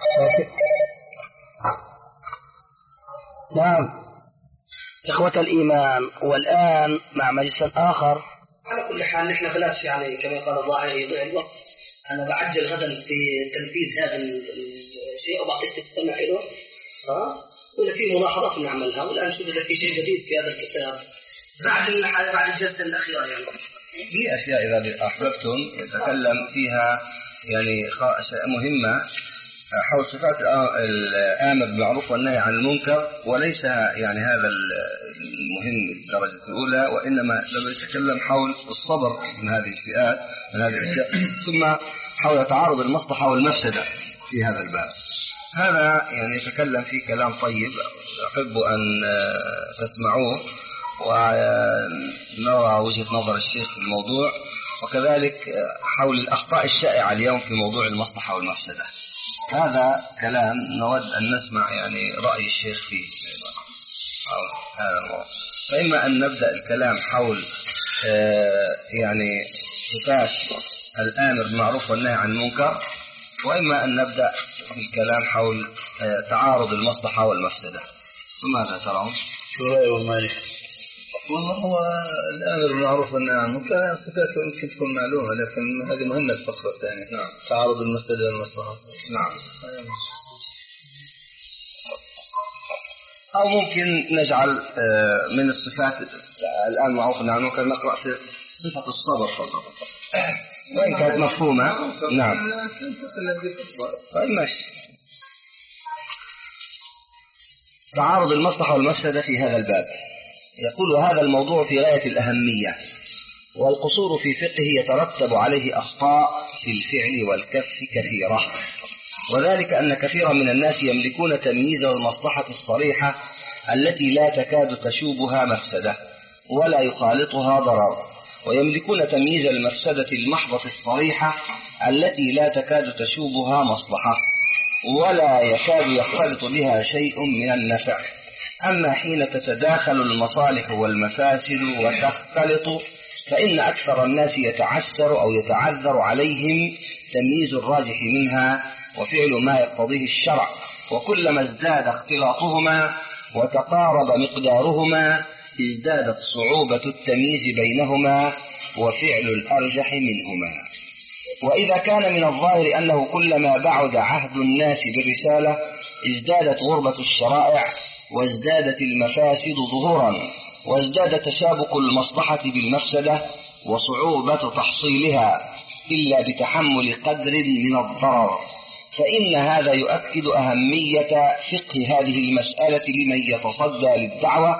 نعم إخوة الإيمان، والآن مع مجلس آخر. على كل حال نحن بلاش يعني كما قال الله يضيع الوقت. أنا بعجل غدا في تنفيذ هذا الشيء وبعطيك تستمع له ها ولا في ملاحظات نعملها، والآن نشوف إذا في شيء جديد في هذا الكتاب بعد بعد الجلسة الأخيرة. يعني في أشياء إذا أحببتم نتكلم فيها يعني أشياء مهمة حول صفات الآمر بالمعروف والنهي عن المنكر، وليس يعني هذا المهم بالدرجة الأولى، وإنما لما نتكلم حول الصبر من هذه الفئات من هذه الأشياء، ثم حول تعارض المصلحة والمفسدة في هذا الباب. هذا يعني يتكلم فيه كلام طيب أحب أن تسمعوه ونرى وجهة نظر الشيخ في الموضوع، وكذلك حول الأخطاء الشائعة اليوم في موضوع المصلحة والمفسدة. هذا كلام نود أن نسمع يعني رأي الشيخ فيه هذا الموضوع. فإما أن نبدأ الكلام حول يعني صفات الآمر بالمعروف والنهي عن المنكر، وإما أن نبدأ بالكلام حول تعارض المصلحة والمفسدة. فماذا ترون؟ شو رأيه مالك؟ والله هو الآمر بالمعروف والنهي عن المنكر صفاته يمكن تكون معلومة، لكن هذه مهمة الفصل الثاني. نعم. تعارض المفسدة والمصلحة. نعم. أو ممكن نجعل من الصفات الآن معروف والنهي عن المنكر نقرأ في صفة الصبر فقط وإن كانت مفهومة. نعم. طيب ماشي. تعارض المصلحة والمفسدة في هذا الباب. يقول هذا الموضوع في غاية الأهمية، والقصور في فقهه يترتب عليه أخطاء في الفعل والكف كثيرة، وذلك أن كثيرا من الناس يملكون تمييز المصلحة الصريحة التي لا تكاد تشوبها مفسدة ولا يخالطها ضرر، ويملكون تمييز المفسدة المحضة الصريحة التي لا تكاد تشوبها مصلحة ولا يكاد يختلط بها شيء من النفع. أما حين تتداخل المصالح والمفاسد وتختلط فإن أكثر الناس يتعسر أو يتعذر عليهم تمييز الراجح منها وفعل ما يقتضيه الشرع، وكلما ازداد اختلاطهما وتقارب مقدارهما ازدادت صعوبة التمييز بينهما وفعل الأرجح منهما. وإذا كان من الظاهر أنه كلما بعد عهد الناس بالرسالة ازدادت غربة الشرائع وازدادت المفاسد ظهورا وازداد تشابك المصلحة بالمفسدة وصعوبة تحصيلها إلا بتحمل قدر من الضرر، فإن هذا يؤكد أهمية فقه هذه المسألة لمن يتصدى للدعوة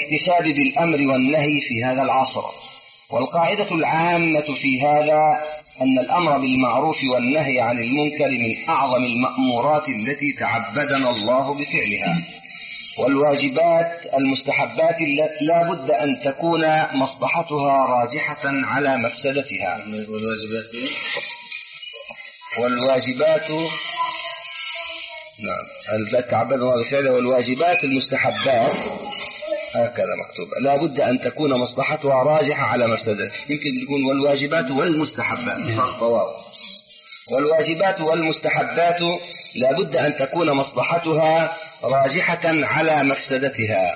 والاحتساب بالأمر والنهي في هذا العصر. والقاعدة العامة في هذا أن الأمر بالمعروف والنهي عن المنكر من أعظم المأمورات التي تعبدنا الله بفعلها، والواجبات المستحبات لا بد أن تكون مصلحتها راجحة على مفسدتها. والواجبات والواجبات نعم التي تعبدنا الله بفعلها، والواجبات المستحبات هكذا مكتوبة لا بد أن تكون مصلحتها راجحة على مفسدتها. يمكن تكون والواجبات والمستحبات والواجبات والمستحبات لا بد أن تكون مصلحتها راجحة على مفسدتها،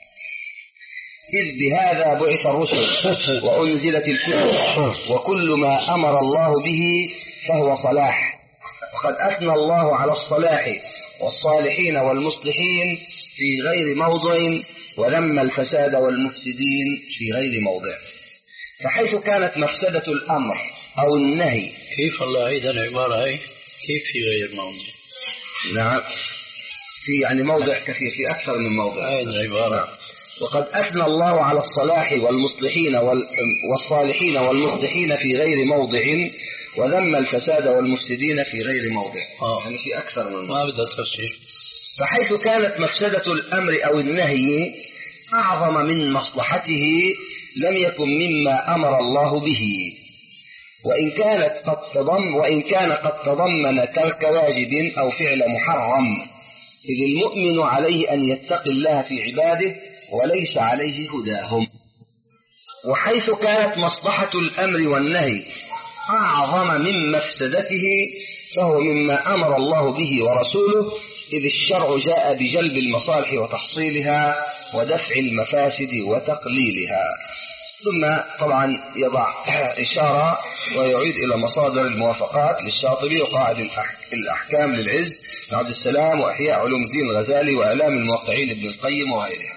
إذ بهذا بعث الرسل وأنزلت الكتب، وكل ما أمر الله به فهو صلاح. وقد أثنى الله على الصلاح والصالحين والمصلحين في غير موضع، وذم الفساد والمفسدين في غير موضع. فحيث كانت مفسدة الأمر أو النهي كيف الله عيد العبارة هي كيف في غير موضع؟ نعم في يعني موضع كثير، في أكثر من موضع عيد العبارة. وقد أثنى الله على الصلاح والمصلحين والصالحين والمصلحين في غير موضع، وذم الفساد والمفسدين في غير موضع. آه. يعني في أكثر من موضع. ما بدأ تفسير. فحيث كانت مفسدة الأمر أو النهي أعظم من مصلحته لم يكن مما أمر الله به، وإن كانت قد تضم وإن كان قد تضمن ترك واجب أو فعل محرم، إذ المؤمن عليه أن يتقي الله في عباده وليس عليه هداهم. وحيث كانت مصلحة الأمر والنهي أعظم من مفسدته فهو مما أمر الله به ورسوله، إذ الشرع جاء بجلب المصالح وتحصيلها ودفع المفاسد وتقليلها. ثم طبعا يضع إشارة ويعيد إلى مصادر الموافقات للشاطبي وقاعد الأحكام للعز بن عبد السلام وإحياء علوم الدين الغزالي وإعلام الموقعين ابن القيم وغيرها.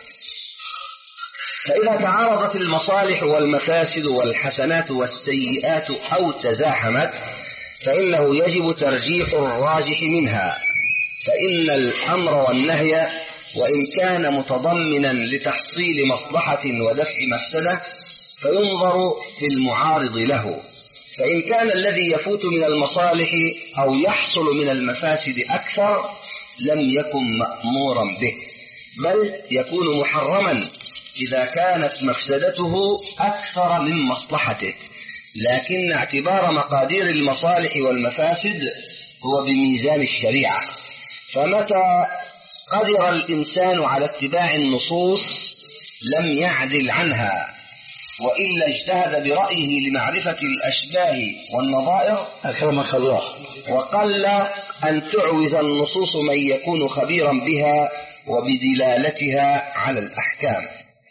فإذا تعارضت المصالح والمفاسد والحسنات والسيئات أو تزاحمت فإنه يجب ترجيح الراجح منها، فإن الأمر والنهي وإن كان متضمنا لتحصيل مصلحة ودفع مفسدة فينظر في المعارض له، فإن كان الذي يفوت من المصالح أو يحصل من المفاسد أكثر لم يكن مأمورا به، بل يكون محرما إذا كانت مفسدته أكثر من مصلحته. لكن اعتبار مقادير المصالح والمفاسد هو بميزان الشريعة، فمتى قدر الإنسان على اتباع النصوص لم يعدل عنها، وإلا اجتهد برأيه لمعرفة الأشباه والنظائر أكرمك الله، وقل أن تعوز النصوص من يكون خبيرا بها وبدلالتها على الأحكام.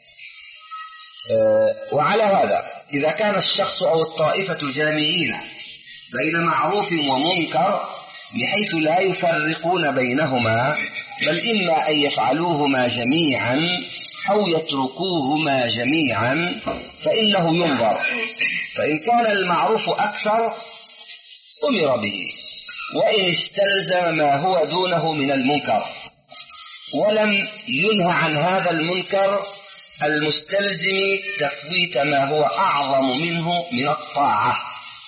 وعلى هذا إذا كان الشخص أو الطائفة جامعين بين معروف ومنكر بحيث لا يفرقون بينهما، بل إما أن يفعلوهما جميعا أو يتركوهما جميعا فإنه ينظر، فإن كان المعروف أكثر أمر به، وإن استلزم ما هو دونه من المنكر ولم ينهى عن هذا المنكر المستلزم تفويت ما هو أعظم منه من الطاعة.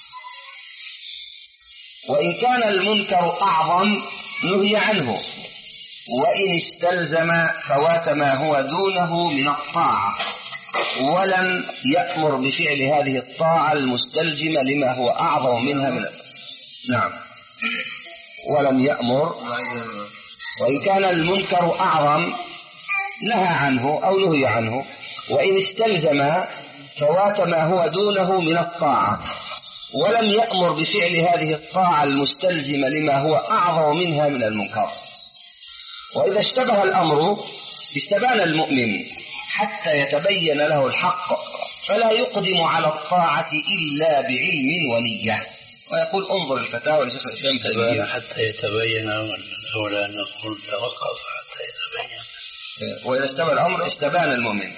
وإن كان المنكر أعظم نهي عنه، وإن استلزم فوات ما هو دونه من الطاعة ولم يأمر بفعل هذه الطاعة المستلزمة لما هو أعظم منها من نعم ولم يأمر. وإن كان المنكر أعظم نهى عنه أو نهي عنه، وإن استلزم فوات ما هو دونه من الطاعة ولم يأمر بفعل هذه الطاعة المستلزمة لما هو أعظم منها من المنكر. وإذا اشتبه الأمر استبان المؤمن حتى يتبين له الحق، فلا يقدم على الطاعة إلا بعلم ونية. ويقول انظر الفتاوى لشيخ الإسلام تيمية حتى يتبين، ولا نقول توقف حتى يتبين. وإذا استبان الأمر استبان المؤمن،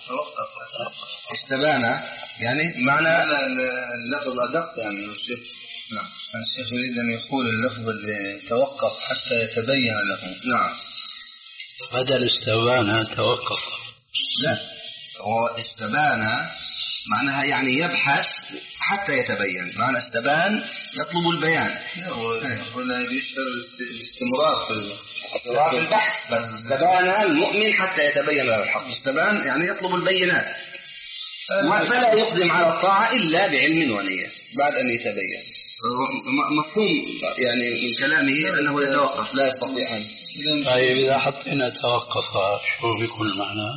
استبان يعني معنى اللفظ أدق يعني الشيخ. نعم الشيخ يريد أن يقول اللفظ اللي توقف حتى يتبين له. نعم بدل استبان توقف. لا، هو استبان معناها يعني يبحث حتى يتبين. معنى استبان يطلب البيان. هنا يشتر الاستمرار في البحث. بس استبان المؤمن حتى يتبين له الحق. استبان يعني يطلب البينات، فلا يقدم على الطاعة إلا بعلم ونية بعد أن يتبين. مفهوم يعني من كلامه أنه يتوقف، لا يستطيع أن. طيب إذا حطينا توقف شو بيكون معناه؟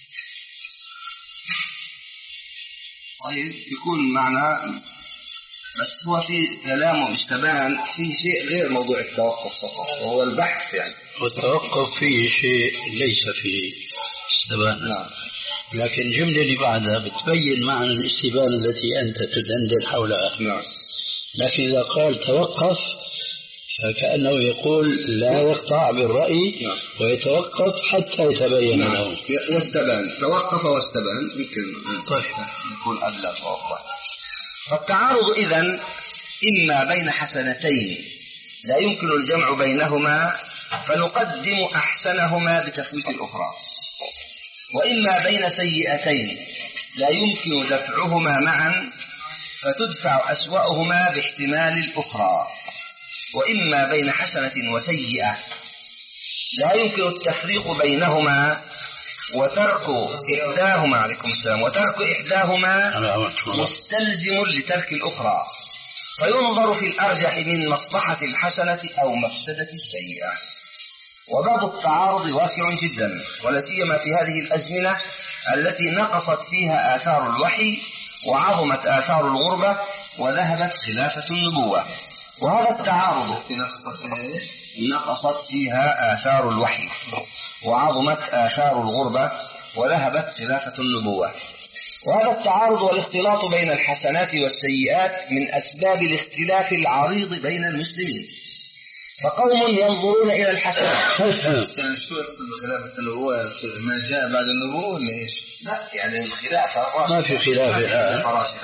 طيب يكون معنى، بس هو في كلامه استبان في شيء غير موضوع التوقف فقط، وهو البحث يعني. والتوقف فيه شيء ليس فيه استبان. نعم. لكن الجملة اللي بعدها بتبين معنى الاستبانة التي أنت تدندن حولها. نعم. لكن إذا قال توقف فكأنه يقول لا يقطع بالرأي. نعم. ويتوقف حتى يتبين نعم. له. واستبان، توقف واستبان يمكن طيب يكون أبلغ وأوضح. فالتعارض إذن إما بين حسنتين لا يمكن الجمع بينهما فنقدم أحسنهما بتفويت الأخرى، وإما بين سيئتين لا يمكن دفعهما معا فتدفع أسوأهما باحتمال الأخرى، وإما بين حسنة وسيئة لا يمكن التفريق بينهما وترك إحداهما عليكم السلام وترك إحداهما مستلزم لترك الأخرى، فينظر في الأرجح من مصلحة الحسنة أو مفسدة السيئة. وباب التعارض واسع جدا، ولا سيما في هذه الأزمنة التي نقصت فيها آثار الوحي وعظمت آثار الغربة وذهبت خلافة النبوة. وهذا التعارض نقصت فيها آثار الوحي وعظمت آثار الغربة وذهبت خلافة النبوة. وهذا التعارض والاختلاط بين الحسنات والسيئات من أسباب الاختلاف العريض بين المسلمين. فقوم ينظرون إلى الحسنات. يعني شو يقصد خلافة النبوة؟ ما جاء بعد النبوة ولا إيش؟ لا يعني الخلافة ما في خلاف الآن.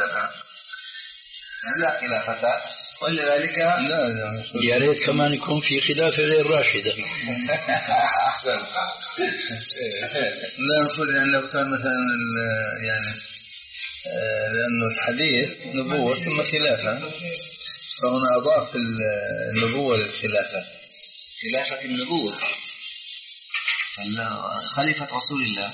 لا خلافة، ولذلك لا يا ريت كمان يكون في خلافة غير راشدة. أحسن. لا نقول لأنه كان مثلا يعني لأنه الحديث نبوة ثم خلافة، فهنا أضاف النبوة للخلافة. خلافة النبوة خليفة رسول الله.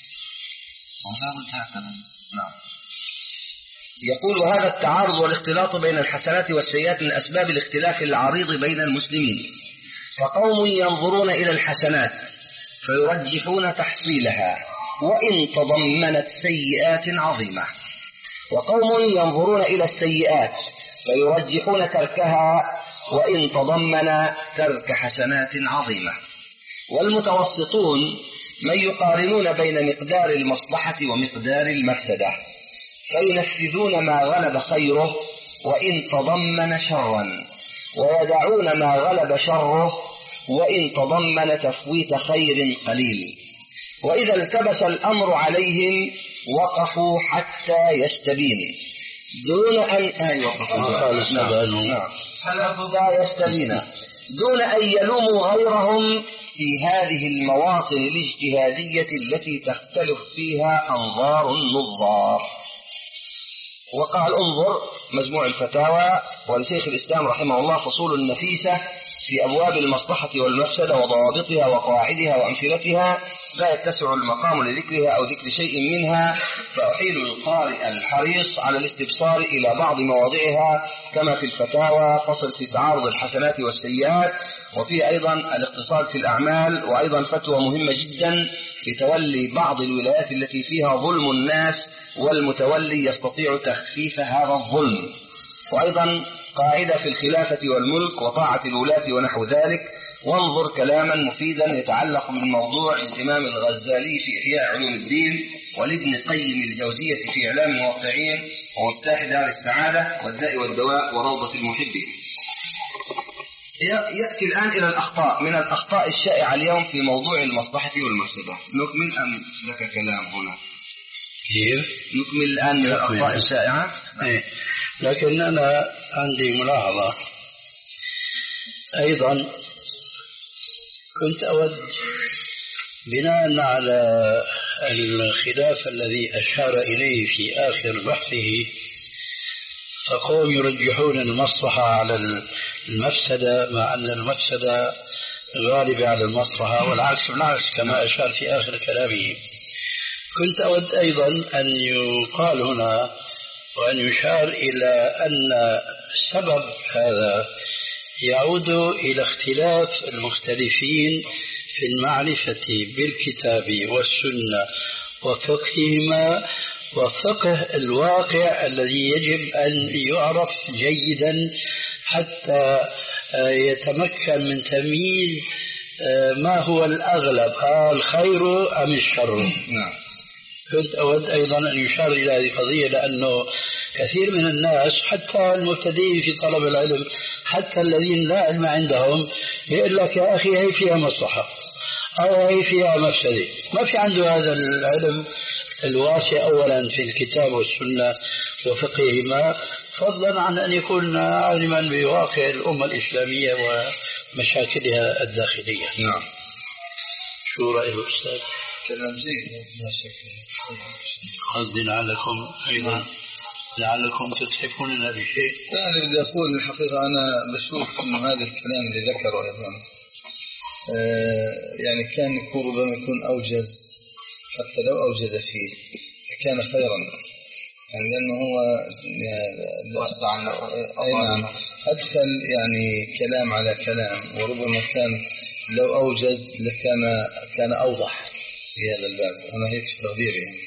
نعم. يقول هذا التعارض والاختلاط بين الحسنات والسيئات من أسباب الاختلاف العريض بين المسلمين. فقوم ينظرون إلى الحسنات فيرجحون تحصيلها وإن تضمنت سيئات عظيمة، وقوم ينظرون إلى السيئات فيرجحون تركها وإن تضمن ترك حسنات عظيمة. والمتوسطون من يقارنون بين مقدار المصلحة ومقدار المفسدة، فينفذون ما غلب خيره وإن تضمن شرا، ويدعون ما غلب شره وإن تضمن تفويت خير قليل. وإذا التبس الأمر عليهم وقفوا حتى يستبين دون أن أي وقفوا حتى يستبين دون أن يلوموا غيرهم في هذه المواطن الاجتهادية التي تختلف فيها أنظار النظار. وقال انظر مجموع الفتاوى ولشيخ الإسلام رحمه الله فصول نفيسة في أبواب المصلحة والمفسدة وضوابطها وقواعدها وأمثلتها لا يتسع المقام لذكرها أو ذكر شيء منها، فأحيل القارئ الحريص على الاستبصار إلى بعض مواضعها كما في الفتاوى فصل في تعارض الحسنات والسيئات، وفيه أيضا الاقتصاد في الأعمال، وأيضا فتوى مهمة جدا في تولي بعض الولايات التي فيها ظلم الناس والمتولي يستطيع تخفيف هذا الظلم، وأيضا قاعدة في الخلافة والملك وطاعة الولاة ونحو ذلك. وانظر كلاما مفيدا يتعلق بالموضوع الإمام الغزالي في إحياء علوم الدين، ولابن قيم الجوزية في إعلام الموقعين ومفتاح دار السعادة والداء والدواء وروضة المحبين. يأتي الآن إلى الأخطاء. من الأخطاء الشائعة اليوم في موضوع المصلحة والمفسدة نكمل أم لك كلام هنا؟ كيف؟ نكمل الآن من الأخطاء الشائعة. إيه. لكن أنا عندي ملاحظة أيضا، كنت أود بناء على الخلاف الذي أشار إليه في آخر بحثه فقوم يرجحون المصلحة على المفسدة مع أن المفسدة غالبة على المصلحة، والعكس بالعكس كما أشار في آخر كلامه. كنت أود أيضا أن يقال هنا وأن يشار إلى أن سبب هذا يعود إلى اختلاف المختلفين في المعرفة بالكتاب والسنة وفقههما وفقه الواقع الذي يجب أن يعرف جيدا حتى يتمكن من تمييز ما هو الأغلب، الخير أم الشر. نعم. كنت أود أيضا أن يشار إلى هذه القضية، لأنه كثير من الناس حتى المبتدئين في طلب العلم حتى الذين لا علم عندهم يقول لك يا أخي هي فيها مصلحة أو هي فيها مفسدة، ما في عنده هذا العلم الواسع أولا في الكتاب والسنة وفقههما، فضلا عن أن يكون عالما بواقع الأمة الإسلامية ومشاكلها الداخلية. نعم. شو رأي الأستاذ؟ كلام جيد لا شك. قصدي لعلكم أيضا لعلكم تتحفوننا بشيء. لا، أنا بدي أقول الحقيقة أنا بشوف إنه هذا الكلام اللي ذكره أيضا آه يعني كان يكون ربما يكون أوجز، حتى لو أوجز فيه كان خيرا، يعني لأنه هو وسع أي نعم أدخل يعني كلام على كلام، وربما كان لو أوجز لكان كان أوضح في هذا الباب. أنا هيك تقديري يعني.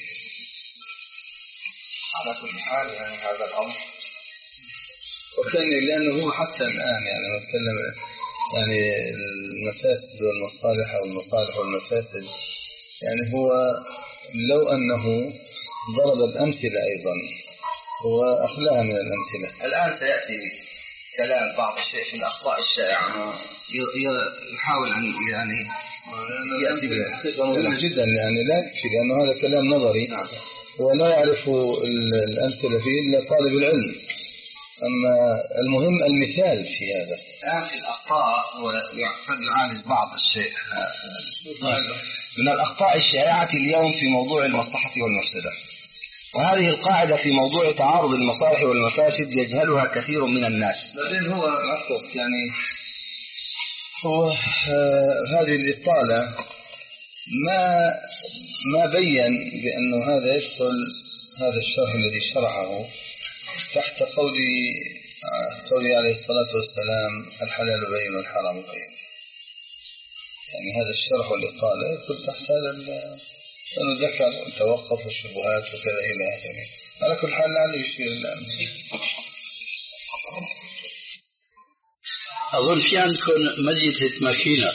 على كل حال يعني هذا الأمر وكان لأنه هو حتى الآن يعني نتكلم يعني المفاسد والمصالح أو المصالح والمفاسد، يعني هو لو أنه ضرب الأمثلة أيضا هو أخلاها من الأمثلة. الآن سيأتي كلام بعض الشيء في الأخطاء الشائعة يحاول أن يعني يأتي بها مهمة جدا، يعني لا يكفي لأنه هذا كلام نظري ولا يعرف الأمثلة فيه إلا طالب العلم، أما المهم المثال في هذا. الآن في الأخطاء قد يعالج بعض الشيء من الأخطاء الشائعة اليوم في موضوع المصلحة والمفسدة، وهذه القاعدة في موضوع تعارض المصالح والمفاسد يجهلها كثير من الناس. بعدين هو عفوا يعني هو هذه الإطالة ما ما بين بأنه هذا يدخل هذا الشرح الذي شرعه تحت قول قوله عليه الصلاة والسلام الحلال بين والحرام بين، يعني هذا الشرح والإطالة يدخل تحت هذا لأنه ذكر توقف الشبهات وكذا إلى آخره. على كل حال لعله يشير الآن. أظن في عندكم مزية ماكينة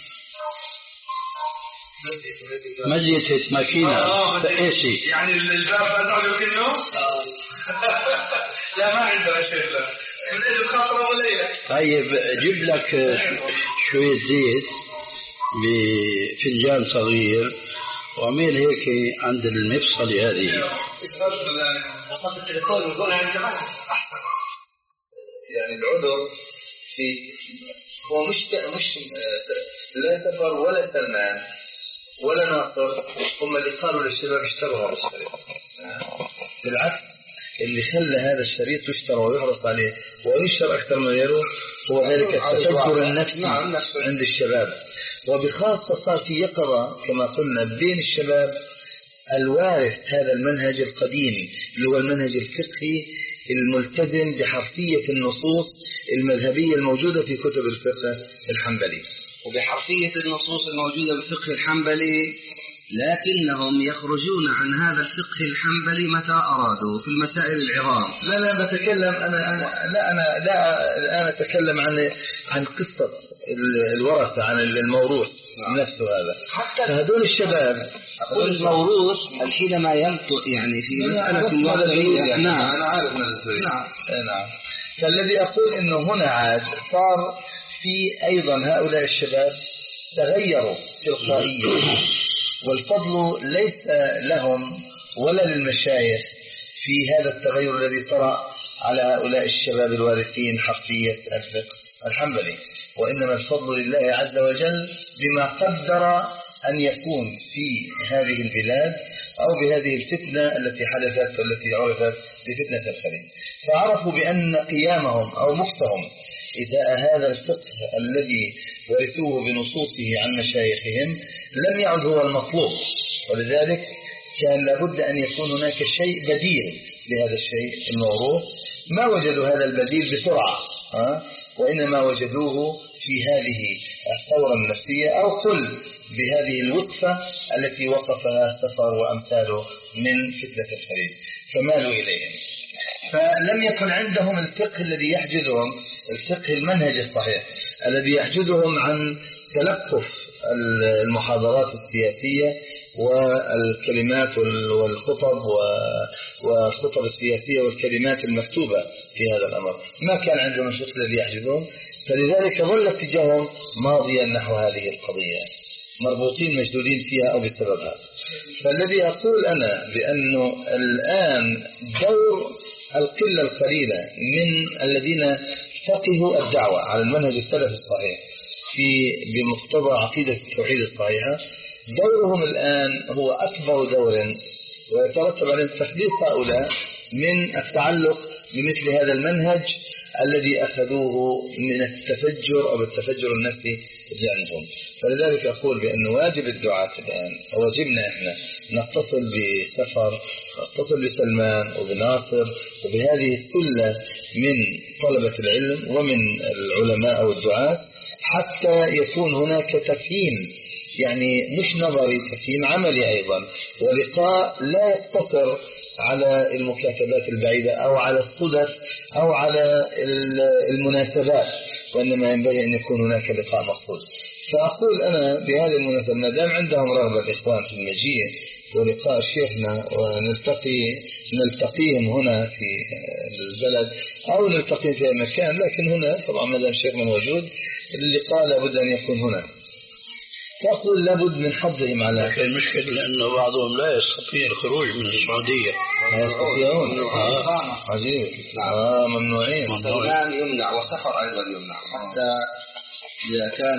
مزية ماكينة إيسي يعني الباب أنه يمكنه لا ما عنده شيء لا من إذا خاطره ولا. طيب جيب لك شوية زيت بفنجان صغير وعمل هيك عند المفصل هذه. وصلت التليفون ويقول عن زمان أحسن. يعني العذر في هو مش مش لا سفر ولا سلمان ولا ناصر هم اللي قالوا للشباب اشتروا هذا الشريط، بالعكس اللي خلى هذا الشريط يشترى ويحرص عليه وينشر أكثر من غيره هو ذلك التفكر النفسي عند الشباب، وبخاصة صار في يقظة كما قلنا بين الشباب الوارث هذا المنهج القديم اللي هو المنهج الفقهي الملتزم بحرفية النصوص المذهبية الموجودة في كتب الفقه الحنبلي وبحرفية النصوص الموجودة بالفقه الحنبلي، لكنهم يخرجون عن هذا الفقه الحنبلي متى أرادوا في المسائل العظام. لا لا بتكلم أنا أنا لا أنا لا أنا أتكلم عن عن قصة الورثة عن الموروث نفسه هذا. حتى هذول الشباب أقول الموروث حينما ينطق يعني في مسألة الوضعية. نعم أنا عارف هذا الطريق. نعم نعم. فالذي أقول إنه هنا عاد صار في أيضا هؤلاء الشباب تغيروا تلقائيا، والفضل ليس لهم ولا للمشايخ في هذا التغير الذي طرأ على هؤلاء الشباب الوارثين حرفية الفقه الحنبلي، وإنما الفضل لله عز وجل بما قدر أن يكون في هذه البلاد أو بهذه الفتنة التي حدثت والتي عرفت بفتنة الخليج. فعرفوا بأن قيامهم أو مفتهم إذا هذا الفقه الذي ورثوه بنصوصه عن مشايخهم لم يعد هو المطلوب، ولذلك كان لابد أن يكون هناك شيء بديل لهذا الشيء الموروث. ما وجدوا هذا البديل بسرعة، ها؟ وإنما وجدوه في هذه الثورة النفسية، أو قل بهذه الوقفة التي وقفها سفر وأمثاله من فتنة الخليج، فمالوا إليهم. فلم يكن عندهم الفقه الذي يحجزهم، الفقه المنهج الصحيح الذي يحجزهم عن تلقف المحاضرات السياسية والكلمات والخطب والخطب السياسية والكلمات المكتوبة في هذا الأمر. ما كان عندهم الفقه الذي يحجزهم، فلذلك ظل اتجاههم ماضيا نحو هذه القضية، مربوطين مشدودين فيها أو بسببها. فالذي أقول أنا بأنه الآن دور القلة القليلة من الذين فقهوا الدعوة على المنهج السلف الصحيح في بمقتضى عقيدة التوحيد الصحيحة، دورهم الآن هو أكبر دور، ويترتب على تخليص هؤلاء من التعلق بمثل هذا المنهج الذي أخذوه من التفجر أو التفجر النفسي اللي عندهم. فلذلك أقول بأن واجب الدعاة الآن، واجبنا إحنا نتصل بسفر، نتصل بسلمان وبناصر وبهذه الثلة من طلبة العلم ومن العلماء أو الدعاة، حتى يكون هناك تفهيم، يعني مش نظري، تفهيم عملي أيضا، ولقاء لا يقتصر على المكاتبات البعيدة أو على الصدف أو على المناسبات، وإنما ينبغي أن يكون هناك لقاء مقصود. فأقول أنا بهذه المناسبة ما دام عندهم رغبة الإخوان في المجيء ولقاء شيخنا ونلتقي نلتقيهم هنا في البلد أو نلتقي في مكان، لكن هنا طبعا ما دام شيخنا موجود اللقاء لابد أن يكون هنا. فأقول لابد من حظهم على لكن المشكلة لأنه بعضهم لا يستطيع الخروج من السعودية. لا يستطيعون. آه. عجيب. آه ممنوعين. سلمان يمنع وسفر أيضا يمنع، حتى إذا كان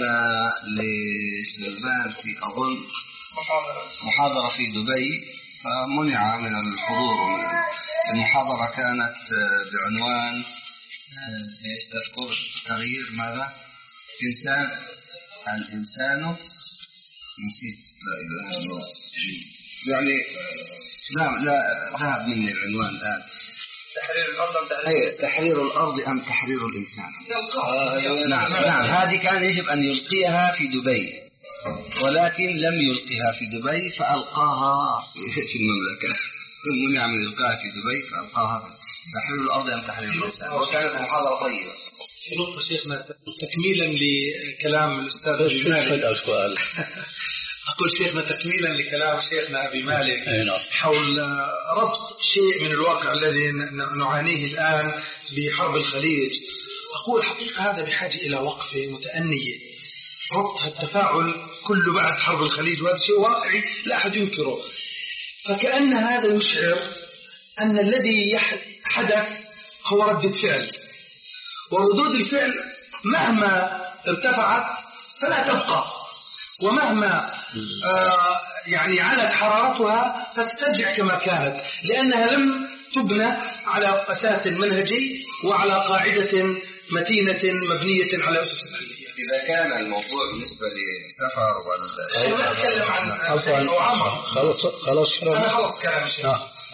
لسلمان في أظن محاضرة في دبي فمنع من الحضور. المحاضرة كانت بعنوان ايش تذكر؟ تغيير ماذا؟ إنسان الإنسان نسيت، لا إله إلا الله، يعني لا لا ذهب مني العنوان الآن. تحرير الأرض أم تحرير أي تحرير الأرض أم تحرير الإنسان؟ آه نعم نعم هذه كان يجب أن يلقيها في دبي، ولكن لم يلقيها في دبي فألقاها في المملكة. منع من إلقاها في دبي فألقاها في تحرير الأرض أم تحرير الإنسان، وكانت محاضرة طيبة. في نقطة شيخنا تكميلا لكلام الأستاذ أبي مالك، سؤال أقول شيخنا تكميلا لكلام شيخنا أبي مالك حول ربط شيء من الواقع الذي نعانيه الآن بحرب الخليج. أقول حقيقة هذا بحاجة إلى وقفة متأنية، ربط التفاعل كله بعد حرب الخليج، وهذا شيء واقعي لا أحد ينكره. فكأن هذا يشعر أن الذي حدث هو ردة فعل، وردود الفعل مهما ارتفعت فلا تبقى، ومهما آه يعني علت حرارتها فترجع كما كانت، لأنها لم تبنى على أساس منهجي وعلى قاعدة متينة مبنية على أسس علمية. إذا كان الموضوع بالنسبة لسفر وال أنا ما أتكلم عن خلاص خلاص أنا خلص كلام شيء.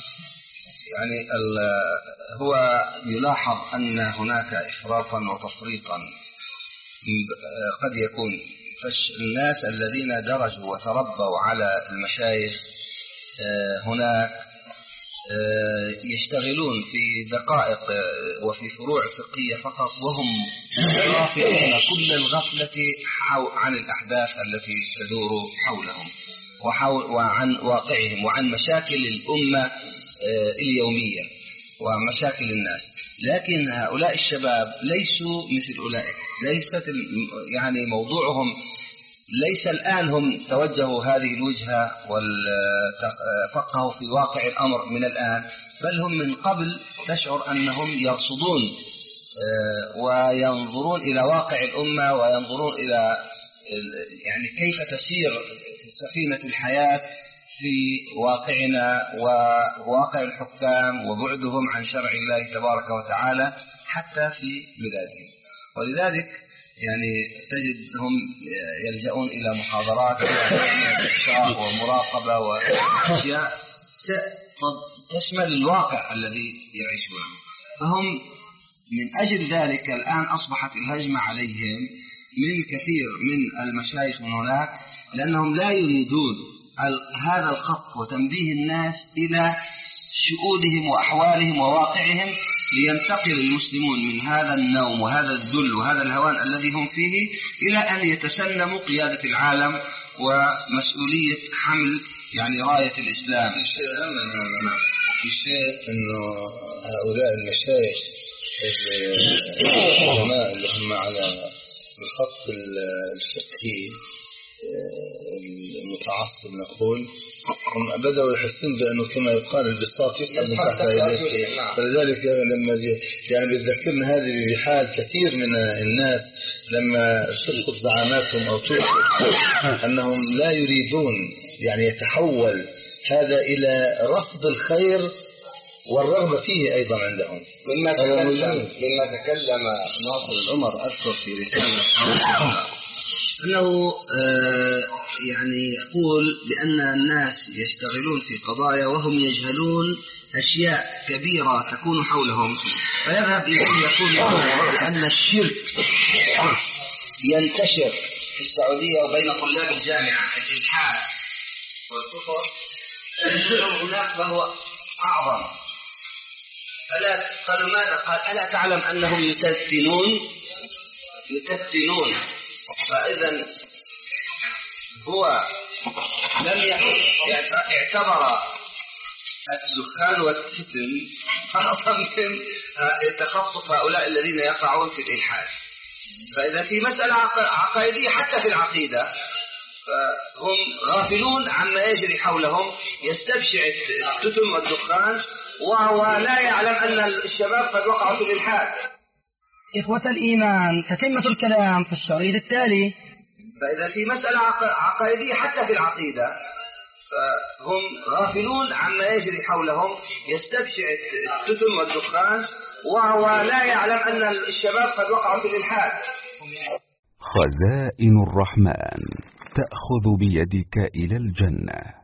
يعني هو يلاحظ أن هناك إفراطا وتفريطا قد يكون، فالناس الذين درجوا وتربوا على المشايخ هناك يشتغلون في دقائق وفي فروع فقهية فقط، وهم غافلون كل الغفلة عن الأحداث التي تدور حولهم وعن واقعهم وعن مشاكل الأمة اليومية ومشاكل الناس. لكن هؤلاء الشباب ليسوا مثل أولئك، ليست يعني موضوعهم ليس الآن هم توجهوا هذه الوجهة وفقهوا في واقع الأمر من الآن، بل هم من قبل تشعر أنهم يرصدون وينظرون إلى واقع الأمة وينظرون إلى يعني كيف تسير سفينة الحياة في واقعنا وواقع الحكام وبعدهم عن شرع الله تبارك وتعالى حتى في بلادهم. ولذلك يعني تجدهم يلجؤون إلى محاضرات وإحصاء ومراقبة وأشياء تشمل الواقع الذي يعيشونه. فهم من أجل ذلك الآن أصبحت الهجمة عليهم من كثير من المشايخ من هناك، لأنهم لا يريدون هذا الخط وتنبيه الناس إلى شؤونهم وأحوالهم وواقعهم، لينتقل المسلمون من هذا النوم وهذا الذل وهذا الهوان الذي هم فيه إلى أن يتسلموا قيادة العالم ومسؤولية حمل يعني راية الإسلام. الشيء الأهم من هذا الشيء أنه هؤلاء المشايخ العلماء اللي هم على الخط الفقهي المتعصب نقول، هم بدأوا يحسون بأنه كما يقال البساط يسحب من تحت رجليه. فلذلك لما يعني بتذكرنا هذه بحال كثير من الناس لما تسقط زعاماتهم أو تسقط أنهم لا يريدون يعني يتحول هذا إلى رفض الخير والرغبة فيه أيضا عندهم. مما تكلم مما تكلم ناصر العمر أذكر في رسالة أنه يعني يقول بأن الناس يشتغلون في قضايا وهم يجهلون أشياء كبيرة تكون حولهم، فيذهب إليه يقول بأن الشرك ينتشر في السعودية وبين طلاب الجامعة، الإلحاد والكفر هناك فهو أعظم. ألا قالوا ماذا؟ قال ألا تعلم أنهم يتثنون يتثنون فإذا هو لم يعتبر الدخان والتتن أعظم من تخطف هؤلاء الذين يقعون في الإلحاد. فإذا في مسألة عقائدية حتى في العقيدة فهم غافلون عما يجري حولهم، يستبشع التتن والدخان وهو لا يعلم أن الشباب قد وقعوا في الإلحاد. إخوة الإيمان، تتمة الكلام في الشريط التالي. فإذا في مسألة عقائدية حتى في العقيدة فهم غافلون عما يجري حولهم، يستبشع التتن والدخان وهو لا يعلم أن الشباب قد وقعوا في الإلحاد. خزائن الرحمن تأخذ بيدك إلى الجنة.